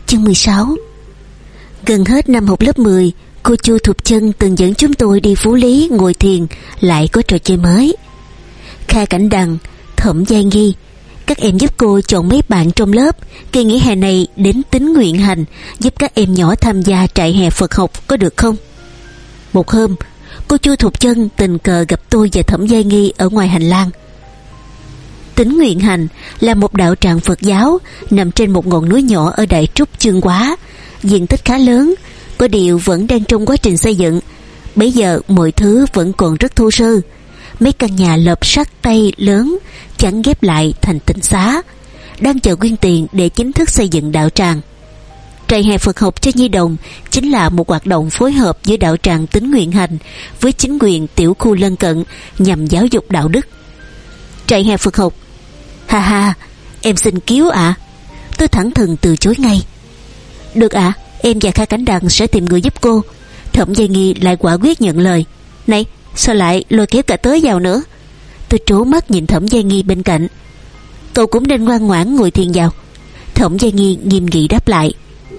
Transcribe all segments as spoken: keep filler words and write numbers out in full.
Chương mười sáu. Gần hết năm học lớp mười, cô Chu Thục Chân từng dẫn chúng tôi đi Phú Lý ngồi thiền, lại có trò chơi mới. Kha Cảnh Đằng, Thẩm Giai Nghi, các em giúp cô chọn mấy bạn trong lớp kỳ nghỉ hè này đến Tín Nguyện Hành, giúp các em nhỏ tham gia trại hè Phật học, có được không? Một hôm, cô Chu Thục Chân tình cờ gặp tôi và Thẩm Giai Nghi ở ngoài hành lang. Tín Nguyện Hành là một đạo tràng Phật giáo nằm trên một ngọn núi nhỏ ở Đại Trúc Chương Hóa, diện tích khá lớn, có điều vẫn đang trong quá trình xây dựng. Bây giờ mọi thứ vẫn còn rất thô sơ. Mấy căn nhà lợp sắt tay lớn chắn ghép lại thành tịnh xá, đang chờ quyên tiền để chính thức xây dựng đạo tràng. Trại hè Phật học cho nhi đồng chính là một hoạt động phối hợp giữa đạo tràng Tín Nguyện Hành với chính quyền tiểu khu lân cận nhằm giáo dục đạo đức. Trại hè Phật học? Ha ha, em xin cứu ạ. À? Tôi thẳng thừng từ chối ngay. Được ạ, à, em và Kha Cảnh Đằng sẽ tìm người giúp cô. Thẩm Giai Nghi lại quả quyết nhận lời. Này, sao lại lôi kéo cả tớ vào nữa? Tôi trố mắt nhìn Thẩm Giai Nghi bên cạnh. Cậu cũng nên ngoan ngoãn ngồi thiền vào. Thẩm Giai Nghi nghiêm nghị đáp lại.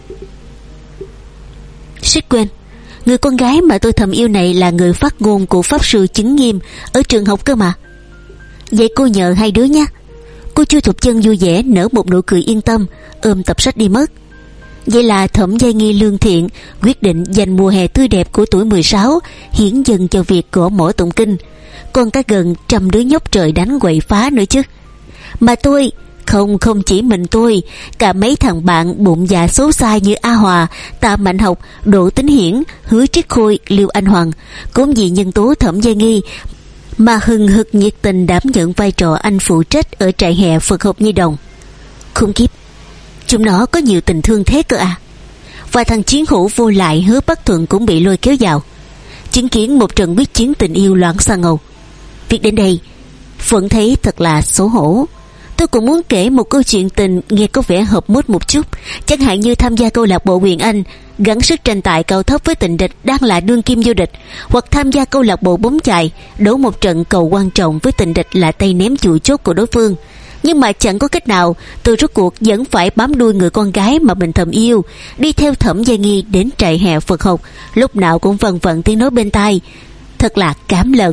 Suýt quên, người con gái mà tôi thầm yêu này là người phát ngôn của Pháp Sư Chứng Nghiêm ở trường học cơ mà. Vậy cô nhờ hai đứa nhé. Cô Chu Thục Chân vui vẻ nở một nụ cười yên tâm, ôm tập sách đi mất. Vậy là Thẩm Giai Nghi lương thiện quyết định dành mùa hè tươi đẹp của tuổi mười sáu hiến dâng cho việc gõ mõ tụng kinh, còn cả gần trăm đứa nhóc trời đánh quậy phá nữa chứ. Mà tôi, không không chỉ mình tôi, cả mấy thằng bạn bụng dạ xấu xa như A Hòa, Tạ Mạnh Học, Đỗ Tính Hiển, Hứa Triết Khôi, Liêu Anh Hoàng cũng vì nhân tố Thẩm Giai Nghi mà hừng hực nhiệt tình đảm nhận vai trò anh phụ trách ở trại hè Phật học nhi đồng. Khủng khiếp, chúng nó có nhiều tình thương thế cơ à. Và thằng chiến hữu vô lại Hứa Bắc Thuận cũng bị lôi kéo vào, chứng kiến một trận quyết chiến tình yêu loạn xà ngầu. Việc đến đây vẫn thấy thật là xấu hổ. Tôi cũng muốn kể một câu chuyện tình nghe có vẻ hợp mốt một chút, chẳng hạn như tham gia câu lạc bộ Quyền Anh gắng sức tranh tài cao thấp với tình địch đang là đương kim vô địch, hoặc tham gia câu lạc bộ bóng chày đấu một trận cầu quan trọng với tình địch là tay ném chủ chốt của đối phương. Nhưng mà chẳng có cách nào, tôi rốt cuộc vẫn phải bám đuôi người con gái mà mình thầm yêu, đi theo Thẩm Giai Nghi đến trại hè Phật học, lúc nào cũng vần vần tiếng nói bên tai. Thật là cám lợn.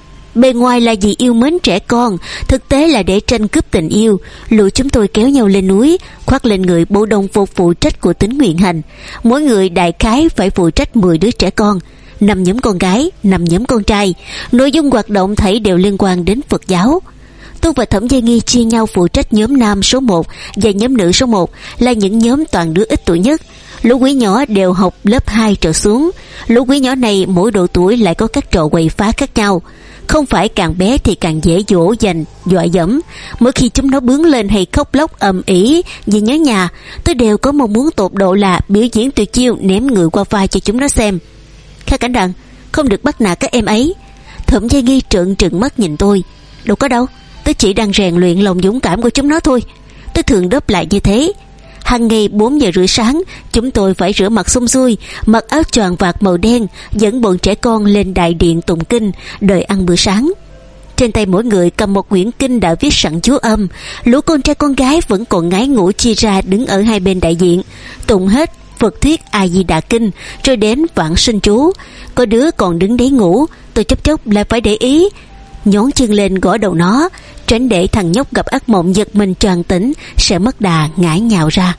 Bề ngoài là vì yêu mến trẻ con, thực tế là để tranh cướp tình yêu. Lũ chúng tôi kéo nhau lên núi, khoác lên người bộ đồng phục phụ trách của Tín Nguyện Hành. Mỗi người đại khái phải phụ trách mười đứa trẻ con, năm nhóm con gái, năm nhóm con trai. Nội dung hoạt động thảy đều liên quan đến Phật giáo. Tôi và Thẩm Giai Nghi chia nhau phụ trách nhóm nam số một và nhóm nữ số một, là những nhóm toàn đứa ít tuổi nhất. Lũ quý nhỏ đều học lớp hai trở xuống. Lũ quý nhỏ này mỗi độ tuổi lại có các trò quậy phá khác nhau. Không phải càng bé thì càng dễ dỗ dành, dọa dẫm. Mỗi khi chúng nó bướng lên hay khóc lóc ầm ĩ vì nhớ nhà, tôi đều có mong muốn tột độ là biểu diễn tuyệt chiêu ném người qua vai cho chúng nó xem. Kha Cảnh Đằng, không được bắt nạt các em ấy. Thẩm Giai Nghi trợn trừng mắt nhìn tôi. Đâu có đâu, tôi chỉ đang rèn luyện lòng dũng cảm của chúng nó thôi. Tôi thường đáp lại như thế. Hàng ngày bốn giờ rưỡi sáng, chúng tôi phải rửa mặt xong xuôi, mặc áo choàng vạt màu đen, dẫn bọn trẻ con lên đại điện tụng kinh, đợi ăn bữa sáng. Trên tay mỗi người cầm một quyển kinh đã viết sẵn chú âm. Lũ con trai con gái vẫn còn ngái ngủ chia ra đứng ở hai bên đại diện, tụng hết Phật thuyết A Di Đà kinh, rồi đến vãng sinh chú. Có đứa còn đứng đấy ngủ, tôi chốc chốc lại phải để ý, nhón chân lên gõ đầu nó, tránh để thằng nhóc gặp ác mộng giật mình choàng tỉnh sẽ mất đà ngã nhào ra.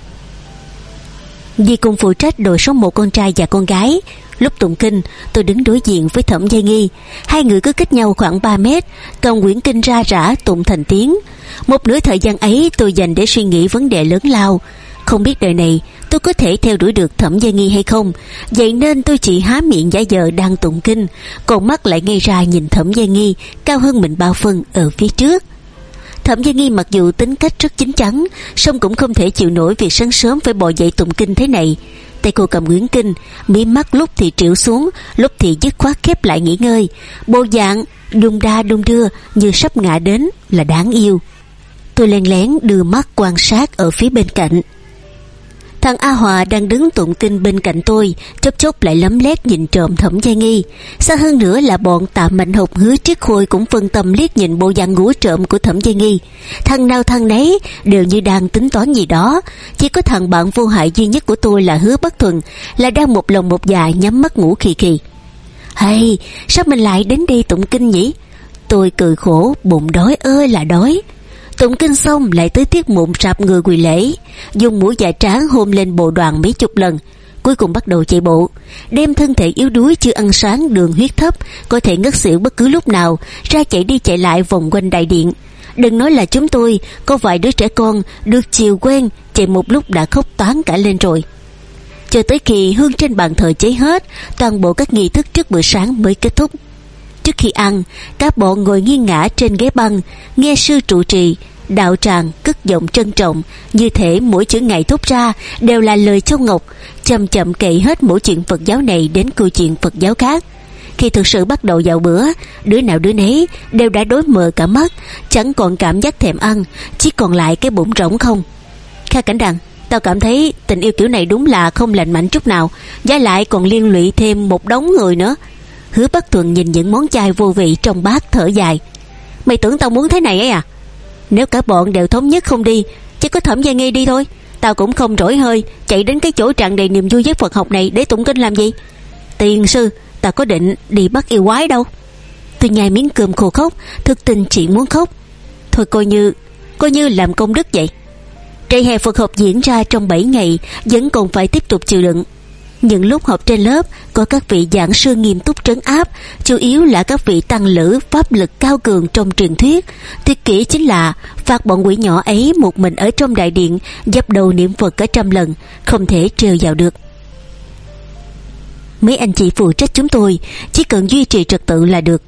Vì cùng phụ trách đội số một con trai và con gái, lúc tụng kinh tôi đứng đối diện với Thẩm Giai Nghi. Hai người cứ cách nhau khoảng ba mét, cầm quyển kinh ra rã tụng thành tiếng. Một nửa thời gian ấy tôi dành để suy nghĩ vấn đề lớn lao. Không biết đời này tôi có thể theo đuổi được Thẩm Giai Nghi hay không, vậy nên tôi chỉ há miệng giả vờ đang tụng kinh, còn mắt lại ngay ra nhìn Thẩm Giai Nghi cao hơn mình bao phân ở phía trước. Thẩm Giai Nghi mặc dù tính cách rất chín chắn, song cũng không thể chịu nổi việc sáng sớm phải bò dậy tụng kinh thế này. Tay cô cầm quyển kinh, mí mắt lúc thì trĩu xuống, lúc thì dứt khoát khép lại nghỉ ngơi, bộ dạng đung đa đung đưa như sắp ngã đến là đáng yêu. Tôi lén lén đưa mắt quan sát ở phía bên cạnh. Thằng A Hòa đang đứng tụng kinh bên cạnh tôi, chốc chốc lại lấm lét nhìn trộm Thẩm Gia Nghi. Xa hơn nữa là bọn Tạ Mạnh Hộc, Hứa Triết Khôi cũng phân tâm liếc nhìn bộ dạng ngủ trộm của Thẩm Gia Nghi. Thằng nào thằng nấy đều như đang tính toán gì đó. Chỉ có thằng bạn vô hại duy nhất của tôi là Hứa Bất Thuần là đang một lòng một dạ nhắm mắt ngủ khì khì. Hay, sao mình lại đến đây tụng kinh nhỉ? Tôi cười khổ, bụng đói ơi là đói. Tụng kinh xong lại tới tiết mụn rạp người quỳ lễ, dùng mũi dạ tráng hôn lên bộ đoàn mấy chục lần, cuối cùng bắt đầu chạy bộ, đem thân thể yếu đuối chưa ăn sáng, đường huyết thấp, có thể ngất xỉu bất cứ lúc nào, ra chạy đi chạy lại vòng quanh đại điện. Đừng nói là chúng tôi, có vài đứa trẻ con được chiều quen, chạy một lúc đã khóc toáng cả lên rồi. Chờ tới khi hương trên bàn thờ cháy hết, toàn bộ các nghi thức trước bữa sáng mới kết thúc. Trước khi ăn, các bọn ngồi nghiêng ngã trên ghế băng, nghe sư trụ trì đạo tràng cất giọng trân trọng, như thể mỗi chữ ngài thốt ra đều là lời châu ngọc, chậm chậm kể hết mỗi chuyện Phật giáo này đến câu chuyện Phật giáo khác. Khi thực sự bắt đầu vào bữa, đứa nào đứa nấy đều đã đói mờ cả mắt, chẳng còn cảm giác thèm ăn, chỉ còn lại cái bụng rỗng không. Kha Cảnh Đằng, tao cảm thấy tình yêu kiểu này đúng là không lành mạnh chút nào, giá lại còn liên lụy thêm một đống người nữa. Hứa Bất Thuần nhìn những món chay vô vị trong bát thở dài. Mày tưởng tao muốn thế này ấy à? Nếu cả bọn đều thống nhất không đi, chỉ có Thẩm Gia Nghi đi thôi. Tao cũng không rỗi hơi chạy đến cái chỗ tràn đầy niềm vui với Phật học này để tụng kinh làm gì? Tiền sư, tao có định đi bắt yêu quái đâu. Tôi nhai miếng cơm khô khóc, thực tình chỉ muốn khóc. Thôi coi như coi như làm công đức vậy. Trại hè Phật học diễn ra trong bảy ngày, vẫn còn phải tiếp tục chịu đựng. Những lúc học trên lớp có các vị giảng sư nghiêm túc trấn áp, chủ yếu là các vị tăng lữ pháp lực cao cường trong truyền thuyết. Tuyệt kỹ chính là phạt bọn quỷ nhỏ ấy một mình ở trong đại điện, dập đầu niệm Phật cả trăm lần, không thể trêu vào được. Mấy anh chị phụ trách chúng tôi chỉ cần duy trì trật tự là được.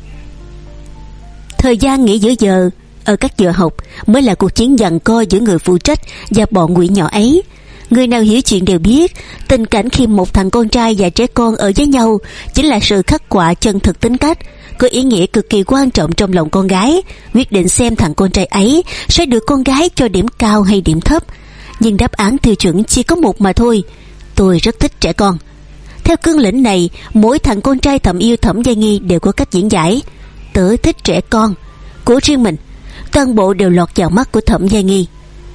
Thời gian nghỉ giữa giờ ở các giờ học mới là cuộc chiến giằng co giữa người phụ trách và bọn quỷ nhỏ ấy. Người nào hiểu chuyện đều biết, tình cảnh khi một thằng con trai và trẻ con ở với nhau chính là sự khắc họa chân thực tính cách, có ý nghĩa cực kỳ quan trọng trong lòng con gái, quyết định xem thằng con trai ấy sẽ được con gái cho điểm cao hay điểm thấp. Nhưng đáp án tiêu chuẩn chỉ có một mà thôi. Tôi rất thích trẻ con. Theo cương lĩnh này, mỗi thằng con trai thầm yêu Thẩm Gia Nghi đều có cách diễn giải. Tớ thích trẻ con của riêng mình. Toàn bộ đều lọt vào mắt của Thẩm Gia Nghi.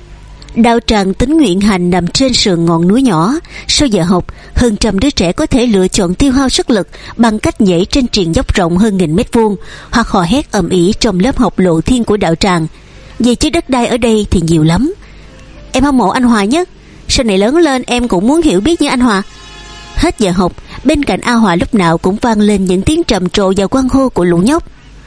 Đạo tràng Tính Nguyện Hành nằm trên sườn ngọn núi nhỏ. Sau giờ học, hơn trăm đứa trẻ có thể lựa chọn tiêu hao sức lực bằng cách nhảy trên triền dốc rộng hơn nghìn mét vuông, hoặc hò hét ầm ĩ trong lớp học lộ thiên của đạo tràng. Về chứ đất đai ở đây thì nhiều lắm. Em hâm mộ anh Hòa nhất. Sau này lớn lên em cũng muốn hiểu biết như anh Hòa. Hết giờ học, bên cạnh A Hòa lúc nào cũng vang lên những tiếng trầm trồ và hoan hô của lũ nhóc.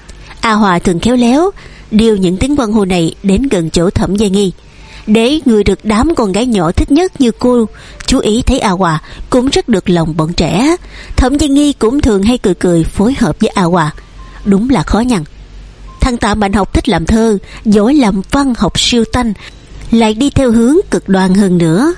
A Hòa thường khéo léo điều những tiếng hoan hô này đến gần chỗ Thẩm Gia Nghi, để người được đám con gái nhỏ thích nhất như cô chú ý thấy A Hòa cũng rất được lòng bọn trẻ. Thẩm Gia Nghi cũng thường hay cười cười phối hợp với A Hòa. Đúng là khó nhằn. Thằng Tạ Mạnh Học thích làm thơ, giỏi làm văn, học siêu tanh, lại đi theo hướng cực đoan hơn nữa.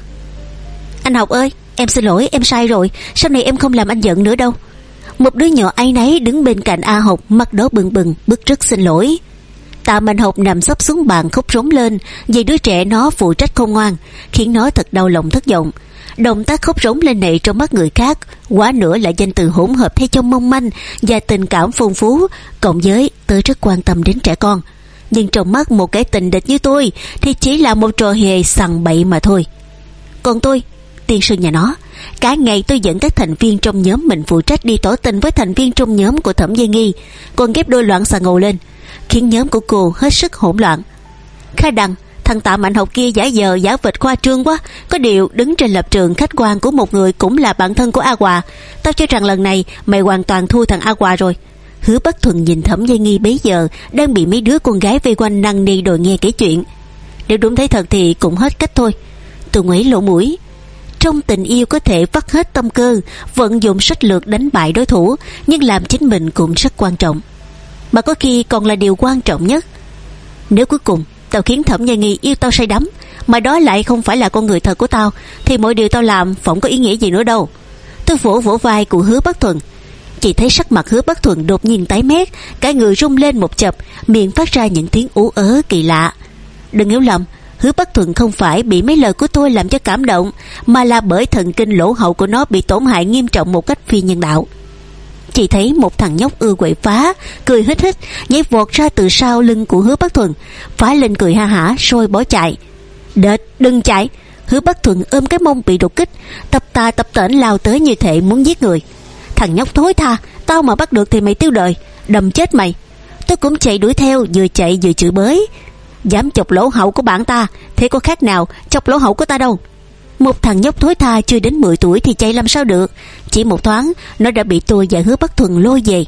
Anh Học ơi, em xin lỗi, em sai rồi, sau này em không làm anh giận nữa đâu. Một đứa nhỏ áy náy đứng bên cạnh A Học, mắt đó bừng bừng, bức rất xin lỗi. Tạ Mạnh Học nằm sấp xuống bàn khóc rống lên vì đứa trẻ nó phụ trách không ngoan, khiến nó thật đau lòng thất vọng. Động tác khóc rống lên này trong mắt người khác quá nữa là danh từ hỗn hợp thay cho mong manh và tình cảm phong phú, cộng với tớ rất quan tâm đến trẻ con. Nhưng trong mắt một kẻ tình địch như tôi thì chỉ là một trò hề sằng bậy mà thôi. Còn tôi, tiên sư nhà nó, cả ngày tôi dẫn các thành viên trong nhóm mình phụ trách đi tỏ tình với thành viên trong nhóm của Thẩm Gia Nghi, còn ghép đôi loạn xà ngầu lên, khiến nhóm của cô hết sức hỗn loạn. Kha Đằng, thằng Tạ Mạnh Học kia giả vờ giả vịt khoa trương quá. Có điều đứng trên lập trường khách quan của một người cũng là bạn thân của A Hòa, tao cho rằng lần này mày hoàn toàn thua thằng A Hòa rồi. Hứa Bất Thuần nhìn Thẩm Gia Nghi bấy giờ đang bị mấy đứa con gái vây quanh năn nỉ đòi nghe kể chuyện. Nếu đúng thấy thật thì cũng hết cách thôi. Tôi ngoáy lỗ mũi. Trong tình yêu có thể vắt hết tâm cơ, vận dụng sách lược đánh bại đối thủ, nhưng làm chính mình cũng rất quan trọng, mà có khi còn là điều quan trọng nhất. Nếu cuối cùng tao khiến Thẩm Gia Nghi yêu tao say đắm, mà đó lại không phải là con người thật của tao, thì mọi điều tao làm phỏng có ý nghĩa gì nữa đâu. Tôi vỗ vỗ vai của Hứa Bất Thuần. Chỉ thấy sắc mặt Hứa Bất Thuần đột nhiên tái mét, cả người rung lên một chập, miệng phát ra những tiếng ú ớ kỳ lạ. Đừng hiểu lầm, Hứa Bắc Thuận không phải bị mấy lời của tôi làm cho cảm động, mà là bởi thần kinh lỗ hậu của nó bị tổn hại nghiêm trọng một cách phi nhân đạo. Chỉ thấy một thằng nhóc ưa quậy phá, cười hít hít, nhảy vọt ra từ sau lưng của Hứa Bắc Thuận, phá lên cười ha hả rồi bỏ chạy. Đệt, đừng chạy! Hứa Bắc Thuận ôm cái mông bị đột kích, tập tà tập tễnh lao tới như thể muốn giết người. Thằng nhóc thối tha, tao mà bắt được thì mày tiêu đời, đầm chết mày! Tôi cũng chạy đuổi theo, vừa chạy vừa chửi bới. Dám chọc lỗ hậu của bạn ta, thế có khác nào chọc lỗ hậu của ta đâu. Một thằng nhóc thối tha chưa đến mười tuổi thì chạy làm sao được. Chỉ một thoáng nó đã bị tôi và Hứa Bắc Thuận lôi về.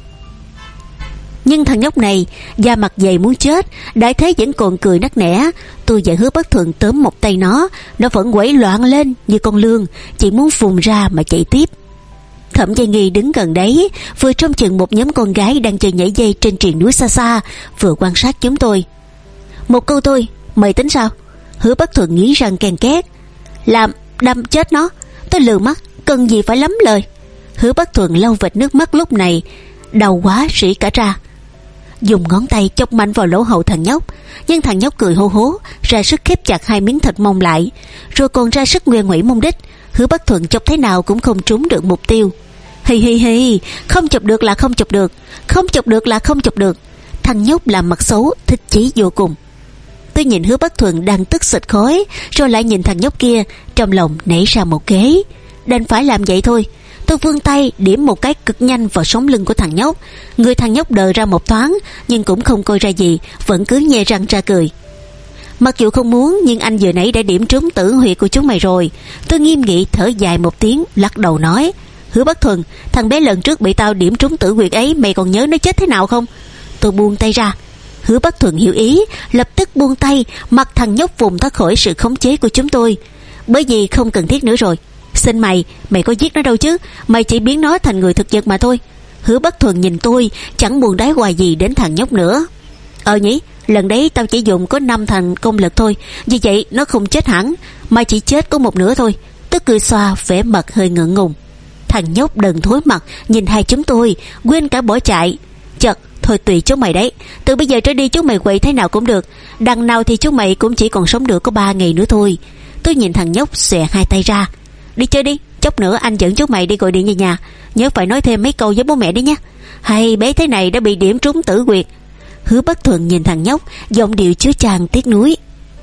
Nhưng thằng nhóc này da mặt dày muốn chết, đại thế vẫn còn cười nắc nẻ. Tôi và Hứa Bắc Thuận tóm một tay nó, nó vẫn quẩy loạn lên như con lươn, chỉ muốn phùng ra mà chạy tiếp. Thẩm Gia Nghi đứng gần đấy, vừa trông chừng một nhóm con gái đang chơi nhảy dây trên triền núi xa xa, vừa quan sát chúng tôi. Một câu thôi, mày tính sao? Hứa Bắc Thuận nghĩ răng ken két. Làm đâm chết nó. Tôi lừ mắt, cần gì phải lắm lời. Hứa Bắc Thuận lau vệt nước mắt lúc này đau quá rỉ cả ra, dùng ngón tay chọc mạnh vào lỗ hậu thằng nhóc. Nhưng thằng nhóc cười hô hố, ra sức khép chặt hai miếng thịt mông lại, rồi còn ra sức ngoe nguẩy mông đích. Hứa Bắc Thuận chọc thế nào cũng không trúng được mục tiêu. Hi hi hi, không chọc được là không chọc được, không chọc được là không chọc được. Thằng nhóc làm mặt xấu, thích chí vô cùng. Tôi nhìn Hứa Bắc Thuận đang tức xịt khói, rồi lại nhìn thằng nhóc kia, trong lòng nảy ra một kế. Đành phải làm vậy thôi. Tôi vươn tay điểm một cái cực nhanh vào sống lưng của thằng nhóc. Người thằng nhóc đờ ra một thoáng, nhưng cũng không coi ra gì, vẫn cứ nhe răng ra cười. Mặc dù không muốn, nhưng anh vừa nãy đã điểm trúng tử huyệt của chúng mày rồi. Tôi nghiêm nghị thở dài một tiếng, lắc đầu nói: Hứa Bắc Thuận, thằng bé lần trước bị tao điểm trúng tử huyệt ấy, mày còn nhớ nó chết thế nào không? Tôi buông tay ra. Hứa Bắc Thuận hiểu ý, lập tức buông tay, mặc thằng nhóc vùng thoát khỏi sự khống chế của chúng tôi. Bởi vì không cần thiết nữa rồi. Xin mày, mày có giết nó đâu chứ, mày chỉ biến nó thành người thực vật mà thôi. Hứa Bắc Thuận nhìn tôi, chẳng buồn đái hoài gì đến thằng nhóc nữa. Ờ nhỉ, lần đấy tao chỉ dùng có năm thành công lực thôi, vì vậy nó không chết hẳn, mà chỉ chết có một nửa thôi. Tôi cười xoa, vẻ mặt hơi ngượng ngùng. Thằng nhóc đần thối mặt nhìn hai chúng tôi, quên cả bỏ chạy. Chật, thôi tùy chúng mày đấy, từ bây giờ trở đi chúng mày quậy thế nào cũng được, đằng nào thì chúng mày cũng chỉ còn sống được có ba ngày nữa thôi. Tôi nhìn thằng nhóc xòe hai tay ra. Đi chơi đi, chốc nữa anh dẫn chúng mày đi gọi điện về nhà, nhớ phải nói thêm mấy câu với bố mẹ đấy nhé. Hay bé thế này đã bị điểm trúng tử huyệt. Hứa Bắc Thuận nhìn thằng nhóc, giọng điệu chứa chan tiếc nuối.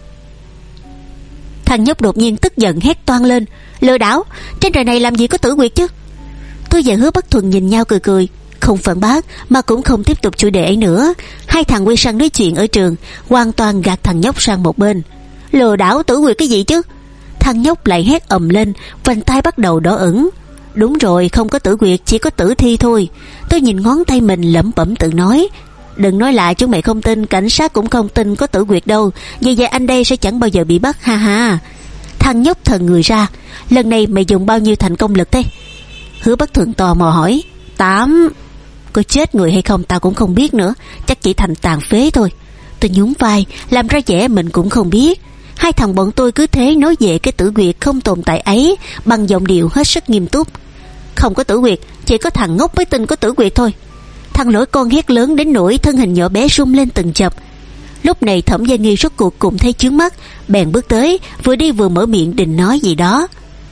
Thằng nhóc đột nhiên tức giận hét toang lên: lừa đảo, trên trời này làm gì có tử huyệt chứ? Tôi và Hứa Bắc Thuận nhìn nhau cười cười, không phản bác mà cũng không tiếp tục chủ đề ấy nữa. Hai thằng quay sang nói chuyện ở trường, hoàn toàn gạt thằng nhóc sang một bên. Lừa đảo tử huyệt cái gì chứ? Thằng nhóc lại hét ầm lên, vành tay bắt đầu đỏ ửng. Đúng rồi, không có tử huyệt, chỉ có tử thi thôi. Tôi nhìn ngón tay mình lẩm bẩm tự nói: đừng nói lại chúng mày không tin, cảnh sát cũng không tin có tử huyệt đâu, vì vậy anh đây sẽ chẳng bao giờ bị bắt, ha ha. Thằng nhóc thần người ra: lần này mày dùng bao nhiêu thành công lực thế? Hứa Bắc Thuận tò mò hỏi: tám. Có chết người hay không tao cũng không biết nữa, chắc chỉ thành tàn phế thôi. Tôi nhún vai, làm ra vẻ mình cũng không biết. Hai thằng bọn tôi cứ thế nói về cái tử huyệt không tồn tại ấy bằng giọng điệu hết sức nghiêm túc. Không có tử huyệt, chỉ có thằng ngốc mới tin có tử huyệt thôi. Thằng lỗi con hét lớn đến nỗi thân hình nhỏ bé rung lên từng chập. Lúc này Thẩm Gia Nghi rốt cuộc cũng thấy chướng mắt, bèn bước tới, vừa đi vừa mở miệng định nói gì đó.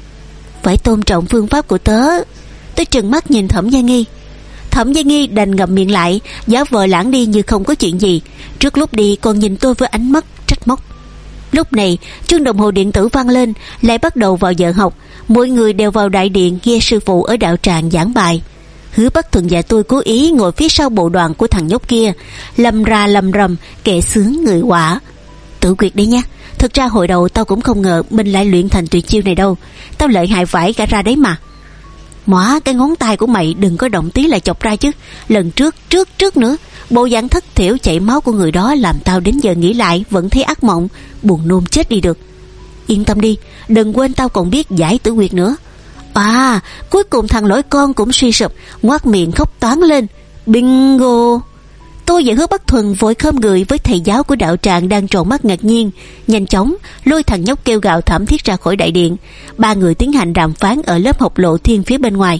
Phải tôn trọng phương pháp của tớ. Tôi trừng mắt nhìn Thẩm Gia Nghi. Thẩm Gia Nghi đành ngậm miệng lại, giả vờ lãng đi như không có chuyện gì. Trước lúc đi còn nhìn tôi với ánh mắt trách móc. Lúc này chuông đồng hồ điện tử vang lên, lại bắt đầu vào giờ học. Mỗi người đều vào đại điện nghe sư phụ ở đạo tràng giảng bài. Hứa Bắc Thuận và tôi cố ý ngồi phía sau bộ đoàn của thằng nhóc kia, lầm ra lầm rầm kệ sướng người quả. Tự quyệt đấy nha. Thực ra hồi đầu tao cũng không ngờ mình lại luyện thành tuyệt chiêu này đâu. Tao lợi hại vãi cả ra đấy mà. Móa, cái ngón tay của mày đừng có động tí là chọc ra chứ. Lần trước trước trước nữa, bộ dạng thất thiểu chảy máu của người đó làm tao đến giờ nghĩ lại vẫn thấy ác mộng, buồn nôn chết đi được. Yên tâm đi, đừng quên tao còn biết giải tử huyệt nữa. À, cuối cùng thằng lỗi con cũng suy sụp, ngoác miệng khóc toáng lên. Bingo. Tôi và Hứa Bắc Thuần vội khom người với thầy giáo của đạo tràng đang tròn mắt ngạc nhiên, nhanh chóng lôi thằng nhóc kêu gào thảm thiết ra khỏi đại điện. Ba người tiến hành đàm phán ở lớp học Lộ Thiên phía bên ngoài.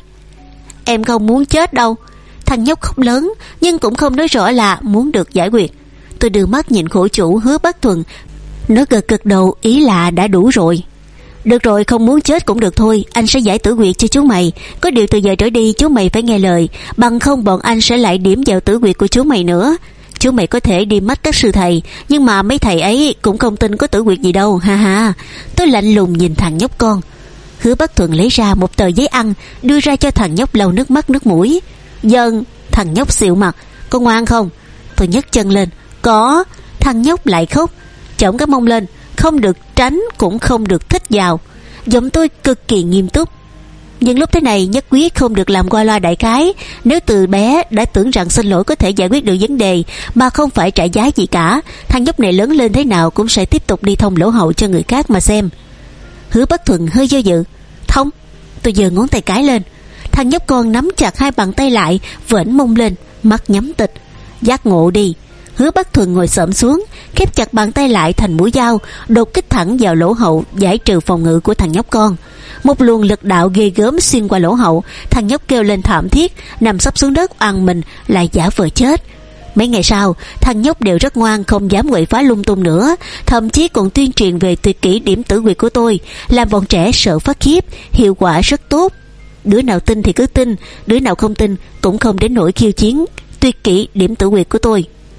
Em không muốn chết đâu. Thằng nhóc khóc lớn nhưng cũng không nói rõ là muốn được giải quyết. Tôi đưa mắt nhìn khổ chủ Hứa Bắc Thuần, Nó gật gật đầu, ý là đã đủ rồi. Được rồi, không muốn chết cũng được thôi, anh sẽ giải tử quyệt cho chú mày. Có điều từ giờ trở đi chú mày phải nghe lời, bằng không bọn anh sẽ lại điểm vào tử quyệt của chú mày nữa. Chú mày có thể đi mắt các sư thầy, nhưng mà mấy thầy ấy cũng không tin có tử quyệt gì đâu, ha ha. Tôi lạnh lùng nhìn thằng nhóc con. Hứa Bắc Thuận lấy ra một tờ giấy ăn, đưa ra cho thằng nhóc lau nước mắt nước mũi. Dần, thằng nhóc xịu mặt. Có ngoan không? Tôi nhấc chân lên. Có. Thằng nhóc lại khóc, chổng cái mông lên. Không được tránh cũng không được thích vào. Giọng tôi cực kỳ nghiêm túc. Nhưng lúc thế này nhất quyết không được làm qua loa đại khái. Nếu từ bé đã tưởng rằng xin lỗi có thể giải quyết được vấn đề mà không phải trả giá gì cả, thằng nhóc này lớn lên thế nào cũng sẽ tiếp tục đi thông lỗ hậu cho người khác mà xem. Hứa Bắc Thuận hơi do dự. Thông. Tôi giơ ngón tay cái lên. Thằng nhóc con nắm chặt hai bàn tay lại, vểnh mông lên, mắt nhắm tịch. Giác ngộ đi. Hứa Bắc Thuận ngồi xổm xuống, khép chặt bàn tay lại thành mũi dao, đột kích thẳng vào lỗ hậu, giải trừ phòng ngự của thằng nhóc con. Một luồng lực đạo ghê gớm xuyên qua lỗ hậu, thằng nhóc kêu lên thảm thiết, nằm sấp xuống đất oằn mình, lại giả vờ chết. Mấy ngày sau, thằng nhóc đều rất ngoan, không dám quậy phá lung tung nữa, thậm chí còn tuyên truyền về tuyệt kỹ điểm tử quyệt của tôi, làm bọn trẻ sợ phát khiếp, hiệu quả rất tốt. Đứa nào tin thì cứ tin, đứa nào không tin cũng không đến nỗi khiêu chiến tuyệt kỹ điểm tử quyệt của tôi.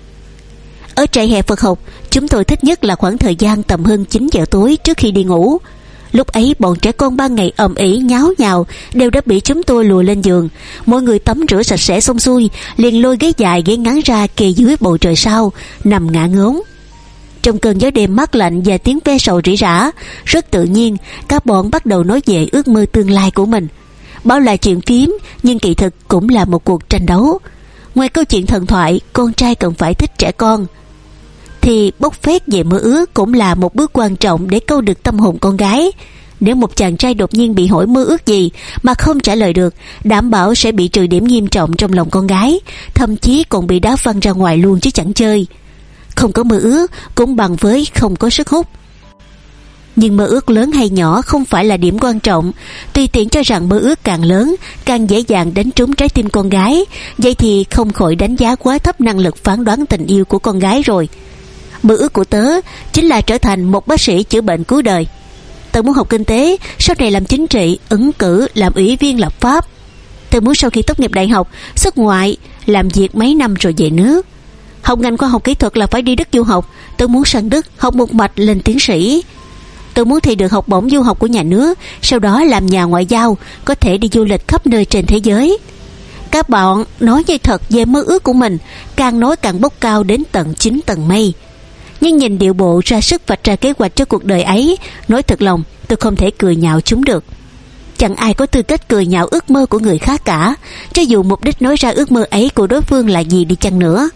Ở trại hè Phật học, chúng tôi thích nhất là khoảng thời gian tầm hơn chín giờ tối trước khi đi ngủ. Lúc ấy bọn trẻ con ban ngày ầm ĩ nháo nhào đều đã bị chúng tôi lùa lên giường. Mọi người tắm rửa sạch sẽ xong xuôi, liền lôi ghế dài ghế ngắn ra kề dưới bầu trời sao, nằm ngả ngớn. Trong cơn gió đêm mát lạnh và tiếng ve sầu rỉ rả, rất tự nhiên các bọn bắt đầu nói về ước mơ tương lai của mình. Bao là chuyện phím, nhưng kỳ thực cũng là một cuộc tranh đấu. Ngoài câu chuyện thần thoại con trai cần phải thích trẻ con, thì bốc phét về mơ ước cũng là một bước quan trọng để câu được tâm hồn con gái. Nếu một chàng trai đột nhiên bị hỏi mơ ước gì mà không trả lời được, đảm bảo sẽ bị trừ điểm nghiêm trọng trong lòng con gái, thậm chí còn bị đá văng ra ngoài luôn chứ chẳng chơi. Không có mơ ước cũng bằng với không có sức hút. Nhưng mơ ước lớn hay nhỏ không phải là điểm quan trọng. Tùy tiện cho rằng mơ ước càng lớn càng dễ dàng đánh trúng trái tim con gái, vậy thì không khỏi đánh giá quá thấp năng lực phán đoán tình yêu của con gái rồi. Mơ ước của tớ chính là trở thành một bác sĩ chữa bệnh cứu đời. Tớ muốn học kinh tế, sau này làm chính trị, ứng cử làm ủy viên lập pháp. Tớ muốn sau khi tốt nghiệp đại học xuất ngoại, làm việc mấy năm rồi về nước. Học ngành khoa học kỹ thuật là phải đi Đức du học. Tớ muốn sang Đức học một mạch lên tiến sĩ. Tớ muốn thi được học bổng du học của nhà nước, sau đó làm nhà ngoại giao, có thể đi du lịch khắp nơi trên thế giới. Các bạn nói như thật về mơ ước của mình, càng nói càng bốc cao đến tận chín tầng mây. Nhưng nhìn điệu bộ ra sức vạch ra kế hoạch cho cuộc đời ấy, nói thật lòng tôi không thể cười nhạo chúng được. Chẳng ai có tư cách cười nhạo ước mơ của người khác cả, cho dù mục đích nói ra ước mơ ấy của đối phương là gì đi chăng nữa.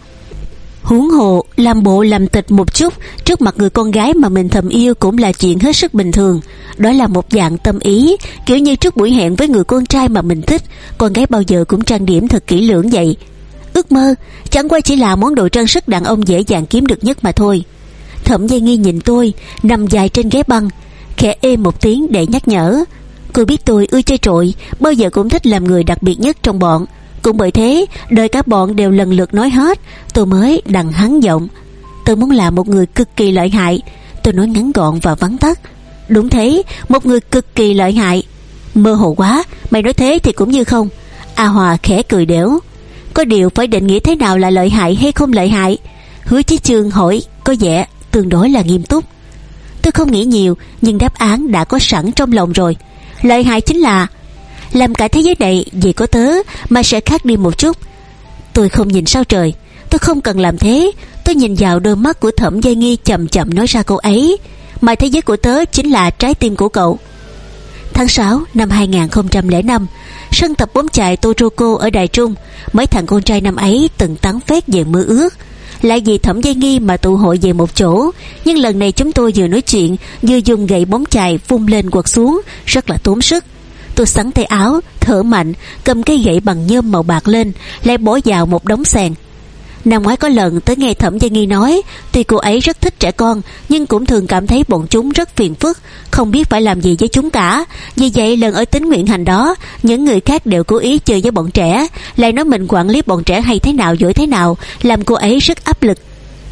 Huống hồ làm bộ làm tịch một chút trước mặt người con gái mà mình thầm yêu cũng là chuyện hết sức bình thường. Đó là một dạng tâm ý, kiểu như trước buổi hẹn với người con trai mà mình thích, con gái bao giờ cũng trang điểm thật kỹ lưỡng vậy. Ước mơ chẳng qua chỉ là món đồ trang sức đàn ông dễ dàng kiếm được nhất mà thôi. Thẩm Giai Nghi nhìn tôi nằm dài trên ghế băng, khẽ ê một tiếng để nhắc nhở. Cô biết tôi ưa chơi trội, bao giờ cũng thích làm người đặc biệt nhất trong bọn. Cũng bởi thế đời các bọn đều lần lượt nói hết, tôi mới đằng hắn giọng. Tôi muốn là một người cực kỳ lợi hại. Tôi nói ngắn gọn và vắn tắt. Đúng thế, một người cực kỳ lợi hại. Mơ hồ quá, mày nói thế thì cũng như không. A Hòa khẽ cười đểu. Có điều phải định nghĩa thế nào là lợi hại hay không lợi hại. Hứa Chí Chương hỏi có vẻ tương đối là nghiêm túc. Tôi không nghĩ nhiều, nhưng đáp án đã có sẵn trong lòng rồi. Lợi hại chính là làm cả thế giới này vì có tớ mà sẽ khác đi một chút. Tôi không nhìn sao trời. Tôi không cần làm thế. Tôi nhìn vào đôi mắt của Thẩm Giai Nghi, chậm chậm nói ra câu ấy. Mà thế giới của tớ chính là trái tim của cậu. Tháng sáu năm hai nghìn không trăm lẻ năm, sân tập bóng chày Toroko ở Đài Trung, mấy thằng con trai năm ấy từng tán phét về mơ ước. Lại vì Thẩm Giai Nghi mà tụ hội về một chỗ. Nhưng lần này chúng tôi vừa nói chuyện vừa dùng gậy bóng chày vung lên quật xuống, rất là tốn sức. Tôi xắn tay áo, thở mạnh, cầm cây gậy bằng nhôm màu bạc lên, lại bỏ vào một đống sàn. Năm ngoái có lần tới nghe Thẩm Giai Nghi nói, tuy cô ấy rất thích trẻ con, nhưng cũng thường cảm thấy bọn chúng rất phiền phức, không biết phải làm gì với chúng cả. Vì vậy lần ở Tín Nguyện Hành đó, những người khác đều cố ý chơi với bọn trẻ, lại nói mình quản lý bọn trẻ hay thế nào giỏi thế nào, làm cô ấy rất áp lực.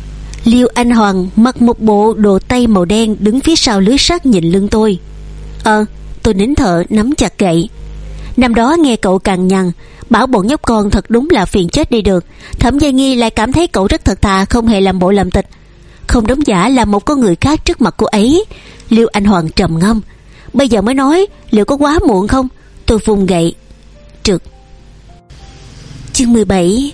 Liêu Anh Hoàng mặc một bộ đồ tây màu đen đứng phía sau lưới sắt nhìn lưng tôi. Ờ, tôi nín thở nắm chặt gậy. Năm đó nghe cậu cằn nhằn bảo bọn nhóc con thật đúng là phiền chết đi được, Thẩm Gia Nghi lại cảm thấy cậu rất thật thà, không hề làm bộ làm tịch, không đóng giả là một con người khác trước mặt cô ấy. Liêu Anh Hoàng trầm ngâm. Bây giờ mới nói, liệu có quá muộn không? Tôi vùng gậy. Trượt. Chương mười bảy.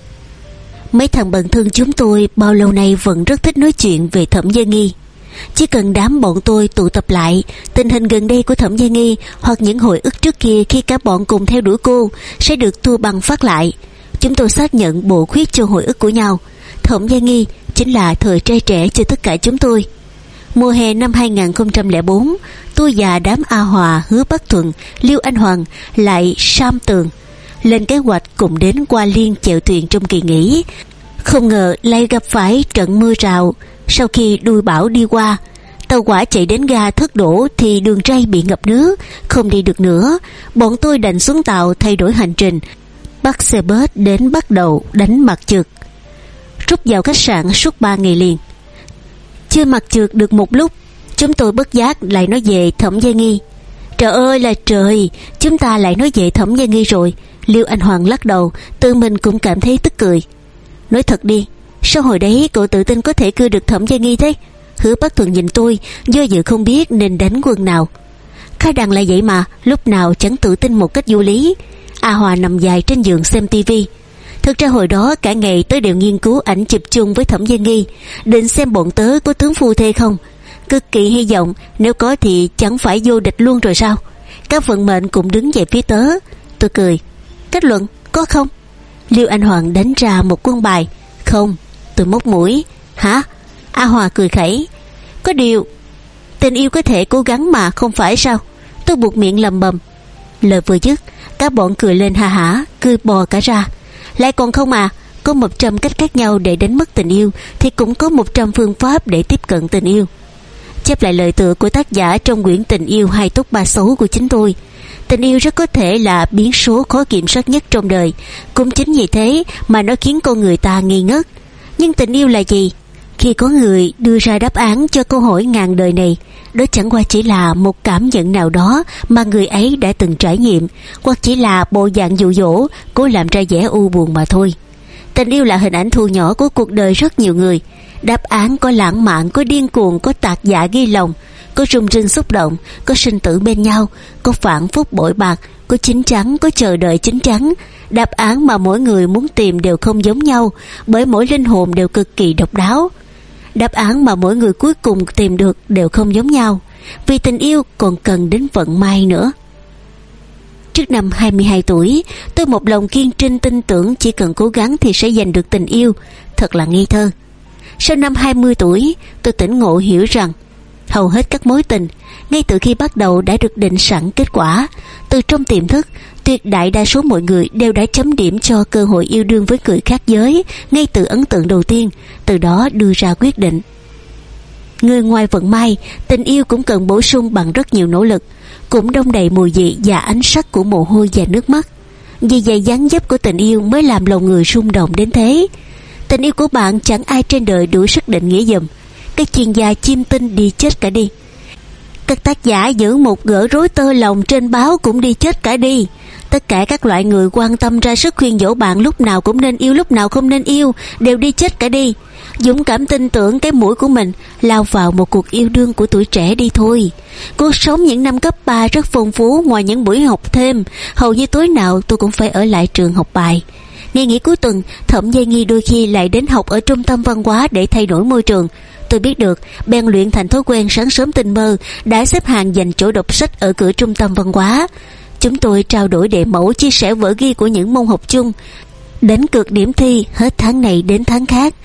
Mấy thằng bạn thân chúng tôi bao lâu nay vẫn rất thích nói chuyện về Thẩm Gia Nghi. Chỉ cần đám bọn tôi tụ tập lại, tình hình gần đây của Thẩm Gia Nghi hoặc những hồi ức trước kia khi cả bọn cùng theo đuổi cô sẽ được tua băng phát lại. Chúng tôi xác nhận bổ khuyết cho hồi ức của nhau. Thẩm Gia Nghi chính là thời trai trẻ cho tất cả chúng tôi. Mùa hè năm hai không không bốn, tôi và đám A Hòa, Hứa Bắc Thuận, Liêu Anh Hoàng lại Sam Tường lên kế hoạch cùng đến Hoa Liên chèo thuyền trong kỳ nghỉ. Không ngờ lại gặp phải trận mưa rào. Sau khi đuôi bão đi qua, tàu hỏa chạy đến ga Thất Đổ thì đường ray bị ngập nước, không đi được nữa. Bọn tôi đành xuống tàu thay đổi hành trình, bắt xe bus đến bắt đầu đánh mặt trượt, rút vào khách sạn suốt ba ngày liền. Chưa mặt trượt được một lúc, chúng tôi bất giác lại nói về Thẩm Gia Nghi. Trời ơi là trời, chúng ta lại nói về Thẩm Gia Nghi rồi. Liêu Anh Hoàng lắc đầu, tự mình cũng cảm thấy tức cười. Nói thật đi, sao hồi đấy cậu tự tin có thể cưa được Thẩm Gia Nghi thế? Hứa Bắc Thuận nhìn tôi, do dự không biết nên đánh quân nào. Khai đàn là vậy mà, lúc nào chẳng tự tin một cách vô lý. A Hòa nằm dài trên giường xem tivi. Thực ra hồi đó cả ngày tớ đều nghiên cứu ảnh chụp chung với Thẩm Gia Nghi, định xem bọn tớ có tướng phu thê không. Cực kỳ hy vọng nếu có thì chẳng phải vô địch luôn rồi sao? Các vận mệnh cũng đứng về phía tớ. Tôi cười. Kết luận có không? Liêu Anh Hoàng đánh ra một quân bài. Không. Tôi móc mũi. Hả? A Hòa cười khẩy. Có điều tình yêu có thể cố gắng mà, không phải sao? Tôi buộc miệng lầm bầm. Lời vừa dứt, các bọn cười lên ha hả, cười bò cả ra. Lại còn không à? Có một trăm cách khác nhau để đánh mất tình yêu thì cũng có một trăm phương pháp để tiếp cận tình yêu. Chép lại lời tựa của tác giả trong quyển Tình yêu hai tốt ba xấu của chính tôi. Tình yêu rất có thể là biến số khó kiểm soát nhất trong đời. Cũng chính vì thế mà nó khiến con người ta nghi ngất. Nhưng tình yêu là gì? Khi có người đưa ra đáp án cho câu hỏi ngàn đời này, đó chẳng qua chỉ là một cảm nhận nào đó mà người ấy đã từng trải nghiệm, hoặc chỉ là bộ dạng dụ dỗ cố làm ra vẻ u buồn mà thôi. Tình yêu là hình ảnh thu nhỏ của cuộc đời rất nhiều người. Đáp án có lãng mạn, có điên cuồng, có tạc dạ ghi lòng, có rung rinh xúc động, có sinh tử bên nhau, có phản phúc bội bạc, có chín chắn, có chờ đợi chín chắn. Đáp án mà mỗi người muốn tìm đều không giống nhau, bởi mỗi linh hồn đều cực kỳ độc đáo. Đáp án mà mỗi người cuối cùng tìm được đều không giống nhau, vì tình yêu còn cần đến vận may nữa. Trước năm hai mươi hai tuổi, tôi một lòng kiên trinh tin tưởng chỉ cần cố gắng thì sẽ giành được tình yêu. Thật là ngây thơ. Sau năm hai mươi tuổi, tôi tỉnh ngộ hiểu rằng hầu hết các mối tình ngay từ khi bắt đầu đã được định sẵn kết quả. Từ trong tiềm thức, tuyệt đại đa số mọi người đều đã chấm điểm cho cơ hội yêu đương với người khác giới ngay từ ấn tượng đầu tiên, từ đó đưa ra quyết định. Người ngoài vận may, tình yêu cũng cần bổ sung bằng rất nhiều nỗ lực, cũng đông đầy mùi vị và ánh sắc của mồ hôi và nước mắt. Vì vậy dáng dấp của tình yêu mới làm lòng người rung động đến thế. Tình yêu của bạn chẳng ai trên đời đủ sức định nghĩa dùm. Các chuyên gia chiêm tinh đi chết cả đi. Các tác giả giữ một gỡ rối tơ lòng trên báo cũng đi chết cả đi. Tất cả các loại người quan tâm ra sức khuyên dỗ bạn lúc nào cũng nên yêu, lúc nào không nên yêu đều đi chết cả đi. Dũng cảm tin tưởng cái mũi của mình, lao vào một cuộc yêu đương của tuổi trẻ đi thôi. Cuộc sống những năm cấp ba rất phong phú. Ngoài những buổi học thêm, hầu như tối nào tôi cũng phải ở lại trường học bài. Ngày nghỉ cuối tuần, Thẩm Gia Nghi đôi khi lại đến học ở trung tâm văn hóa để thay đổi môi trường. Tôi biết được, bèn luyện thành thói quen sáng sớm tinh mơ, đã xếp hàng dành chỗ đọc sách ở cửa trung tâm văn hóa. Chúng tôi trao đổi đề mẫu, chia sẻ vở ghi của những môn học chung, đánh cược điểm thi hết tháng này đến tháng khác.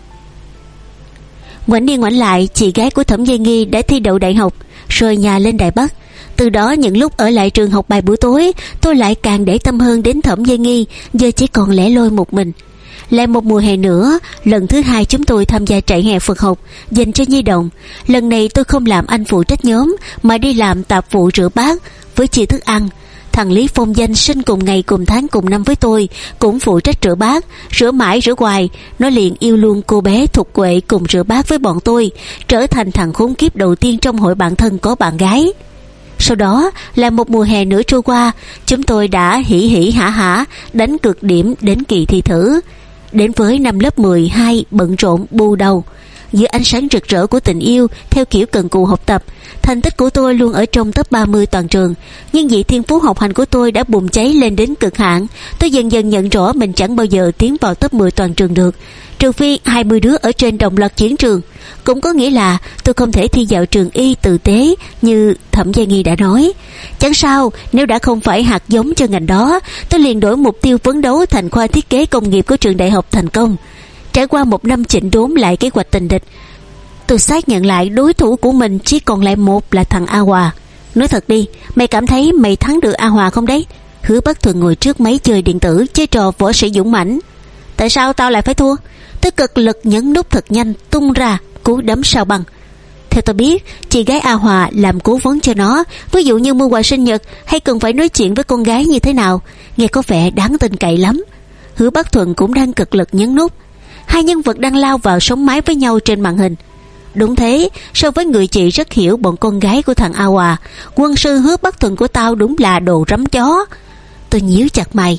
Ngoảnh đi ngoảnh lại, chị gái của Thẩm Gia Nghi đã thi đậu đại học, rồi nhà lên Đài Bắc. Từ đó những lúc ở lại trường học bài buổi tối, tôi lại càng để tâm hơn đến Thẩm Gia Nghi, giờ chỉ còn lẻ loi một mình. Lại một mùa hè nữa, lần thứ hai chúng tôi tham gia trại hè Phật học dành cho nhi đồng. Lần này tôi không làm anh phụ trách nhóm, mà đi làm tạp vụ rửa bát với chia thức ăn. Thằng Lý Phong danh sinh cùng ngày cùng tháng cùng năm với tôi, cũng phụ trách rửa bát, rửa mãi rửa hoài. Nó liền yêu luôn cô bé Thục Quệ cùng rửa bát với bọn tôi, trở thành thằng khốn kiếp đầu tiên trong hội bạn thân có bạn gái. Sau đó là một mùa hè nữa trôi qua, chúng tôi đã hỉ hỉ hả hả đánh cực điểm đến kỳ thi thử. Đến với năm lớp mười hai bận rộn bù đầu dưới ánh sáng rực rỡ của tình yêu theo kiểu cần cù học tập. Thành tích của tôi luôn ở trong top ba mươi toàn trường, nhưng vị thiên phú học hành của tôi đã bùng cháy lên đến cực hạn. Tôi dần dần nhận rõ mình chẳng bao giờ tiến vào top mười toàn trường được, trừ phi hai mươi đứa ở trên đồng loạt chuyển trường. Cũng có nghĩa là tôi không thể thi vào trường y tử tế như Thẩm Gia Nghi đã nói. Chẳng sao, nếu đã không phải hạt giống cho ngành đó, tôi liền đổi mục tiêu phấn đấu thành khoa thiết kế công nghiệp của trường đại học thành công. Trải qua một năm chỉnh đốn lại kế hoạch tình địch, tôi xác nhận lại đối thủ của mình chỉ còn lại một là thằng A Hòa. Nói thật đi, mày cảm thấy mày thắng được A Hòa không đấy? Hứa Bắc Thuần ngồi trước máy chơi điện tử chơi trò võ sĩ dũng mãnh. Tại sao tao lại phải thua? Tôi cực lực nhấn nút thật nhanh, tung ra cú đấm sao băng. Theo tôi biết, chị gái A Hòa làm cố vấn cho nó, ví dụ như mua quà sinh nhật hay cần phải nói chuyện với con gái như thế nào, nghe có vẻ đáng tin cậy lắm. Hứa Bắc Thuần cũng đang cực lực nhấn nút. Hai nhân vật đang lao vào sống mái với nhau trên màn hình. Đúng thế, so với người chị rất hiểu bọn con gái của thằng A Hòa, quân sư Hứa Bắc Thuần của tao đúng là đồ rắm chó. Tôi nhíu chặt mày,